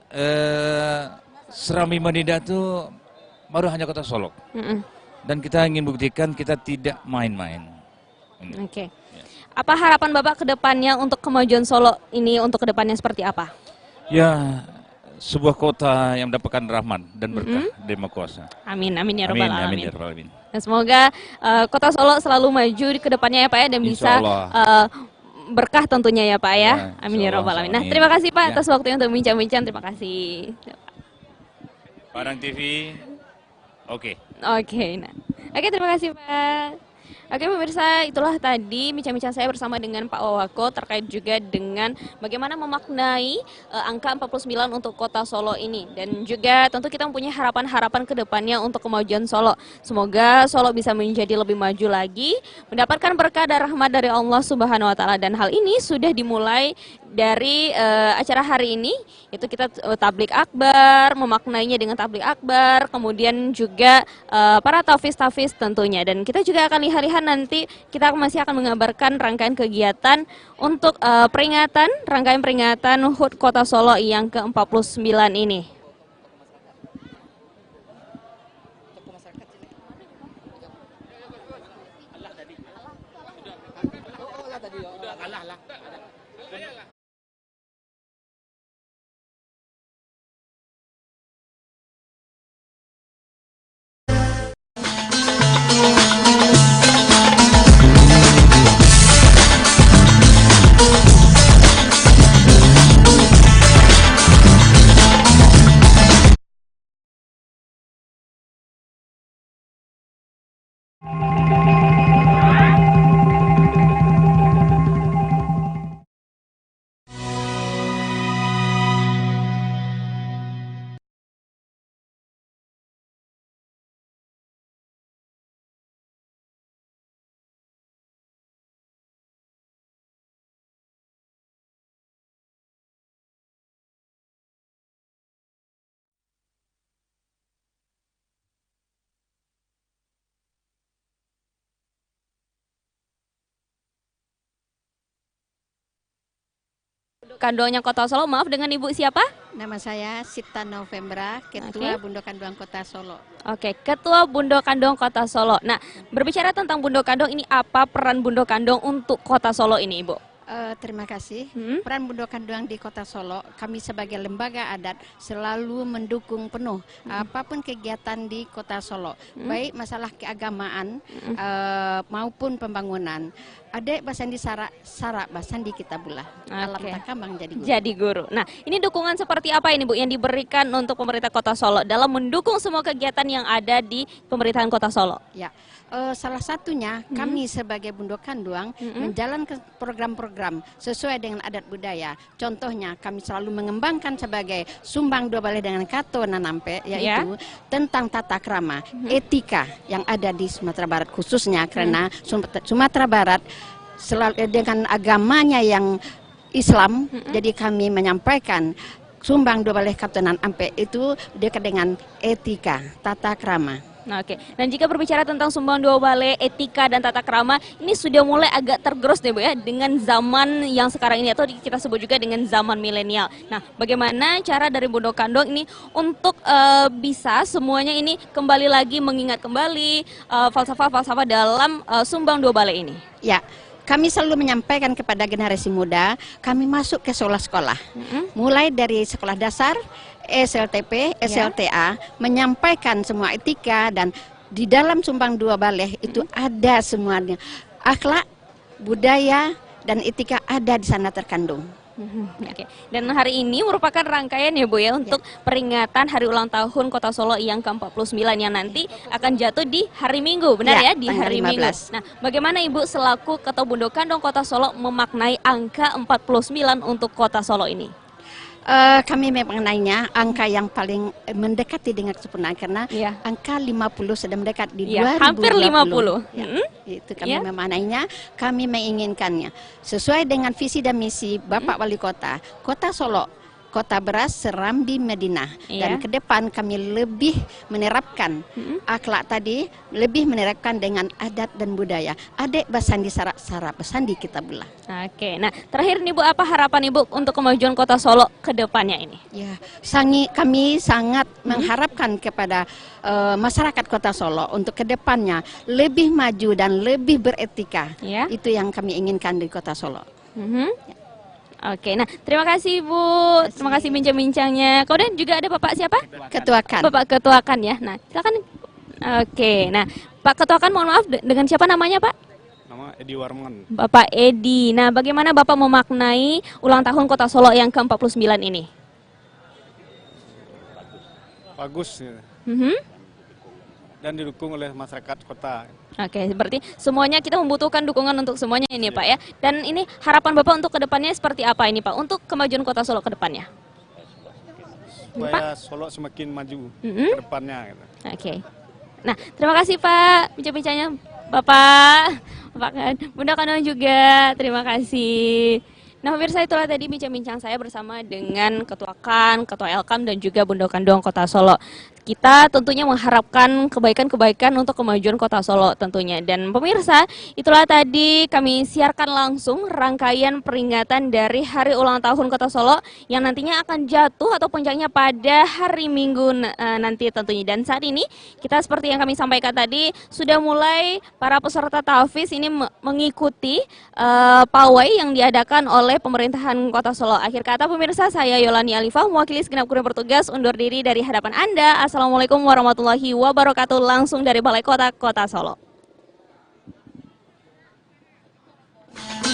Serambi Madinah itu baru hanya kota Solo, dan kita ingin buktikan kita tidak main-main. Oke. Apa harapan Bapak ke depannya untuk kemajuan Solo ini untuk ke depannya seperti apa? Ya, sebuah kota yang mendapatkan rahmat dan berkah dari Maha Kuasa. Amin, amin ya Rabbal Alamin. Amin ya Rabbal Alamin. Dan semoga kota Solo selalu maju ke depannya ya Pak ya, dan bisa berkah tentunya ya Pak ya. Amin ya Rabbal Alamin. Nah, terima kasih Pak atas waktunya untuk bincang-bincang. Terima kasih. Padang TV. Oke. Oke, nah. Oke, terima kasih Pak. Oke pemirsa, itulah tadi bincang-bincang saya bersama dengan Pak Wawako terkait juga dengan bagaimana memaknai angka 49 untuk kota Solo ini. Dan juga tentu kita mempunyai harapan-harapan ke depannya untuk kemajuan Solo. Semoga Solo bisa menjadi lebih maju lagi, mendapatkan berkah dan rahmat dari Allah Subhanahu wa Ta'ala. Dan hal ini sudah dimulai dari acara hari ini, itu kita tablik akbar, memaknainya dengan tablik akbar, kemudian juga para tafis-tafis tentunya. Dan kita juga akan lihat nanti kita masih akan mengabarkan rangkaian kegiatan untuk rangkaian peringatan HUT Kota Solo yang ke-49 ini. Kandongnya Kota Solo, maaf dengan Ibu siapa? Nama saya Sita Novembra, Ketua Bundo Kandong Kota Solo. Oke, Ketua Bundo Kandong Kota Solo. Nah, berbicara tentang Bundo Kandong ini, apa peran Bundo Kandong untuk Kota Solo ini, Ibu? Terima kasih. Peran Bundo Kandong di Kota Solo, kami sebagai lembaga adat selalu mendukung penuh apapun kegiatan di Kota Solo, baik masalah keagamaan maupun pembangunan. Adek basandi sara basandi kita bula. Alam takambang jadi guru. Jadi guru. Nah, ini dukungan seperti apa ini Bu yang diberikan untuk pemerintah Kota Solo dalam mendukung semua kegiatan yang ada di pemerintahan Kota Solo? Ya. Salah satunya kami sebagai Bundo Kandong menjalankan program-program sesuai dengan adat budaya. Contohnya kami selalu mengembangkan sebagai Sumbang Dua Balai dengan Kato Nanampe, yaitu tentang tata krama, etika yang ada di Sumatera Barat khususnya karena Sumatera Barat selalu dengan agamanya yang Islam, jadi kami menyampaikan Sumbang Dua Balai Kato Nanampe itu dekat dengan etika, tata krama. Nah, oke. Dan jika berbicara tentang Sumbang Dua Balai, etika dan tata krama, ini sudah mulai agak tergerus deh Bu ya dengan zaman yang sekarang ini atau kita sebut juga dengan zaman milenial. Nah, bagaimana cara dari Bundo Kandong ini untuk bisa semuanya ini kembali lagi mengingat kembali falsafah-falsafah dalam Sumbang Dua Balai ini? Ya. Kami selalu menyampaikan kepada generasi muda, kami masuk ke sekolah-sekolah, mulai dari sekolah dasar, SLTP, SLTA, menyampaikan semua etika dan di dalam Sumbang Dua Balai itu ada semuanya, akhlak, budaya dan etika ada di sana terkandung. Oke. Dan hari ini merupakan rangkaian ya Bu ya untuk peringatan hari ulang tahun Kota Solo yang ke-49 yang nanti akan jatuh di hari Minggu, benar ya? Di hari Minggu. Nah, bagaimana Ibu selaku Ketua Bundo Kandong Kota Solo memaknai angka 49 untuk Kota Solo ini? Kami memaknainya angka yang paling mendekati dengan kesempurnaan karena angka 50 sudah mendekat di 2020. Hampir 50. Itu kami memaknainya, kami menginginkannya sesuai dengan visi dan misi Bapak Wali Kota, Kota Solo, Kota Beras, Serambi, Madinah. Dan ke depan kami lebih menerapkan akhlak tadi, lebih menerapkan dengan adat dan budaya. Adek basandi sara basandi kita belah. Oke, nah terakhir nih Bu, apa harapan Ibu untuk kemajuan Kota Solo ke depannya ini? Ya, kami sangat mengharapkan kepada masyarakat Kota Solo untuk ke depannya lebih maju dan lebih beretika. Itu yang kami inginkan di Kota Solo. Oke, nah terima kasih Bu, terima kasih bincang-bincangnya. Kemudian juga ada Bapak siapa? Ketuakan. Bapak Ketuakan ya. Nah silakan. Oke, nah Pak Ketuakan mohon maaf dengan siapa namanya Pak? Nama Edi Warman. Bapak Edi. Nah bagaimana Bapak memaknai ulang tahun Kota Solo yang ke-49 ini? bagus gitu. Dan didukung oleh masyarakat kota. Oke, berarti semuanya kita membutuhkan dukungan untuk semuanya ini Pak ya. Dan ini harapan Bapak untuk kedepannya seperti apa ini Pak, untuk kemajuan Kota Solo ke depannya? Supaya Solo semakin maju ke depannya. Gitu. Oke. Nah, terima kasih Pak bincang-bincangnya Bapak Bunda Kanong juga, terima kasih. Nah pemirsa, itulah tadi bincang-bincang saya bersama dengan Ketua KAN, Ketua Elkam dan juga Bunda Kanong Kota Solo. Kita tentunya mengharapkan kebaikan-kebaikan untuk kemajuan Kota Solo tentunya. Dan pemirsa, itulah tadi kami siarkan langsung rangkaian peringatan dari Hari Ulang Tahun Kota Solo yang nantinya akan jatuh atau puncaknya pada hari Minggu nanti tentunya. Dan saat ini kita seperti yang kami sampaikan tadi, sudah mulai para peserta tahfiz ini mengikuti pawai yang diadakan oleh pemerintahan Kota Solo. Akhir kata pemirsa, saya Yolani Alifah mewakili segenap kru yang bertugas undur diri dari hadapan Anda. Assalamualaikum warahmatullahi wabarakatuh, langsung dari Balai Kota, Kota Solo.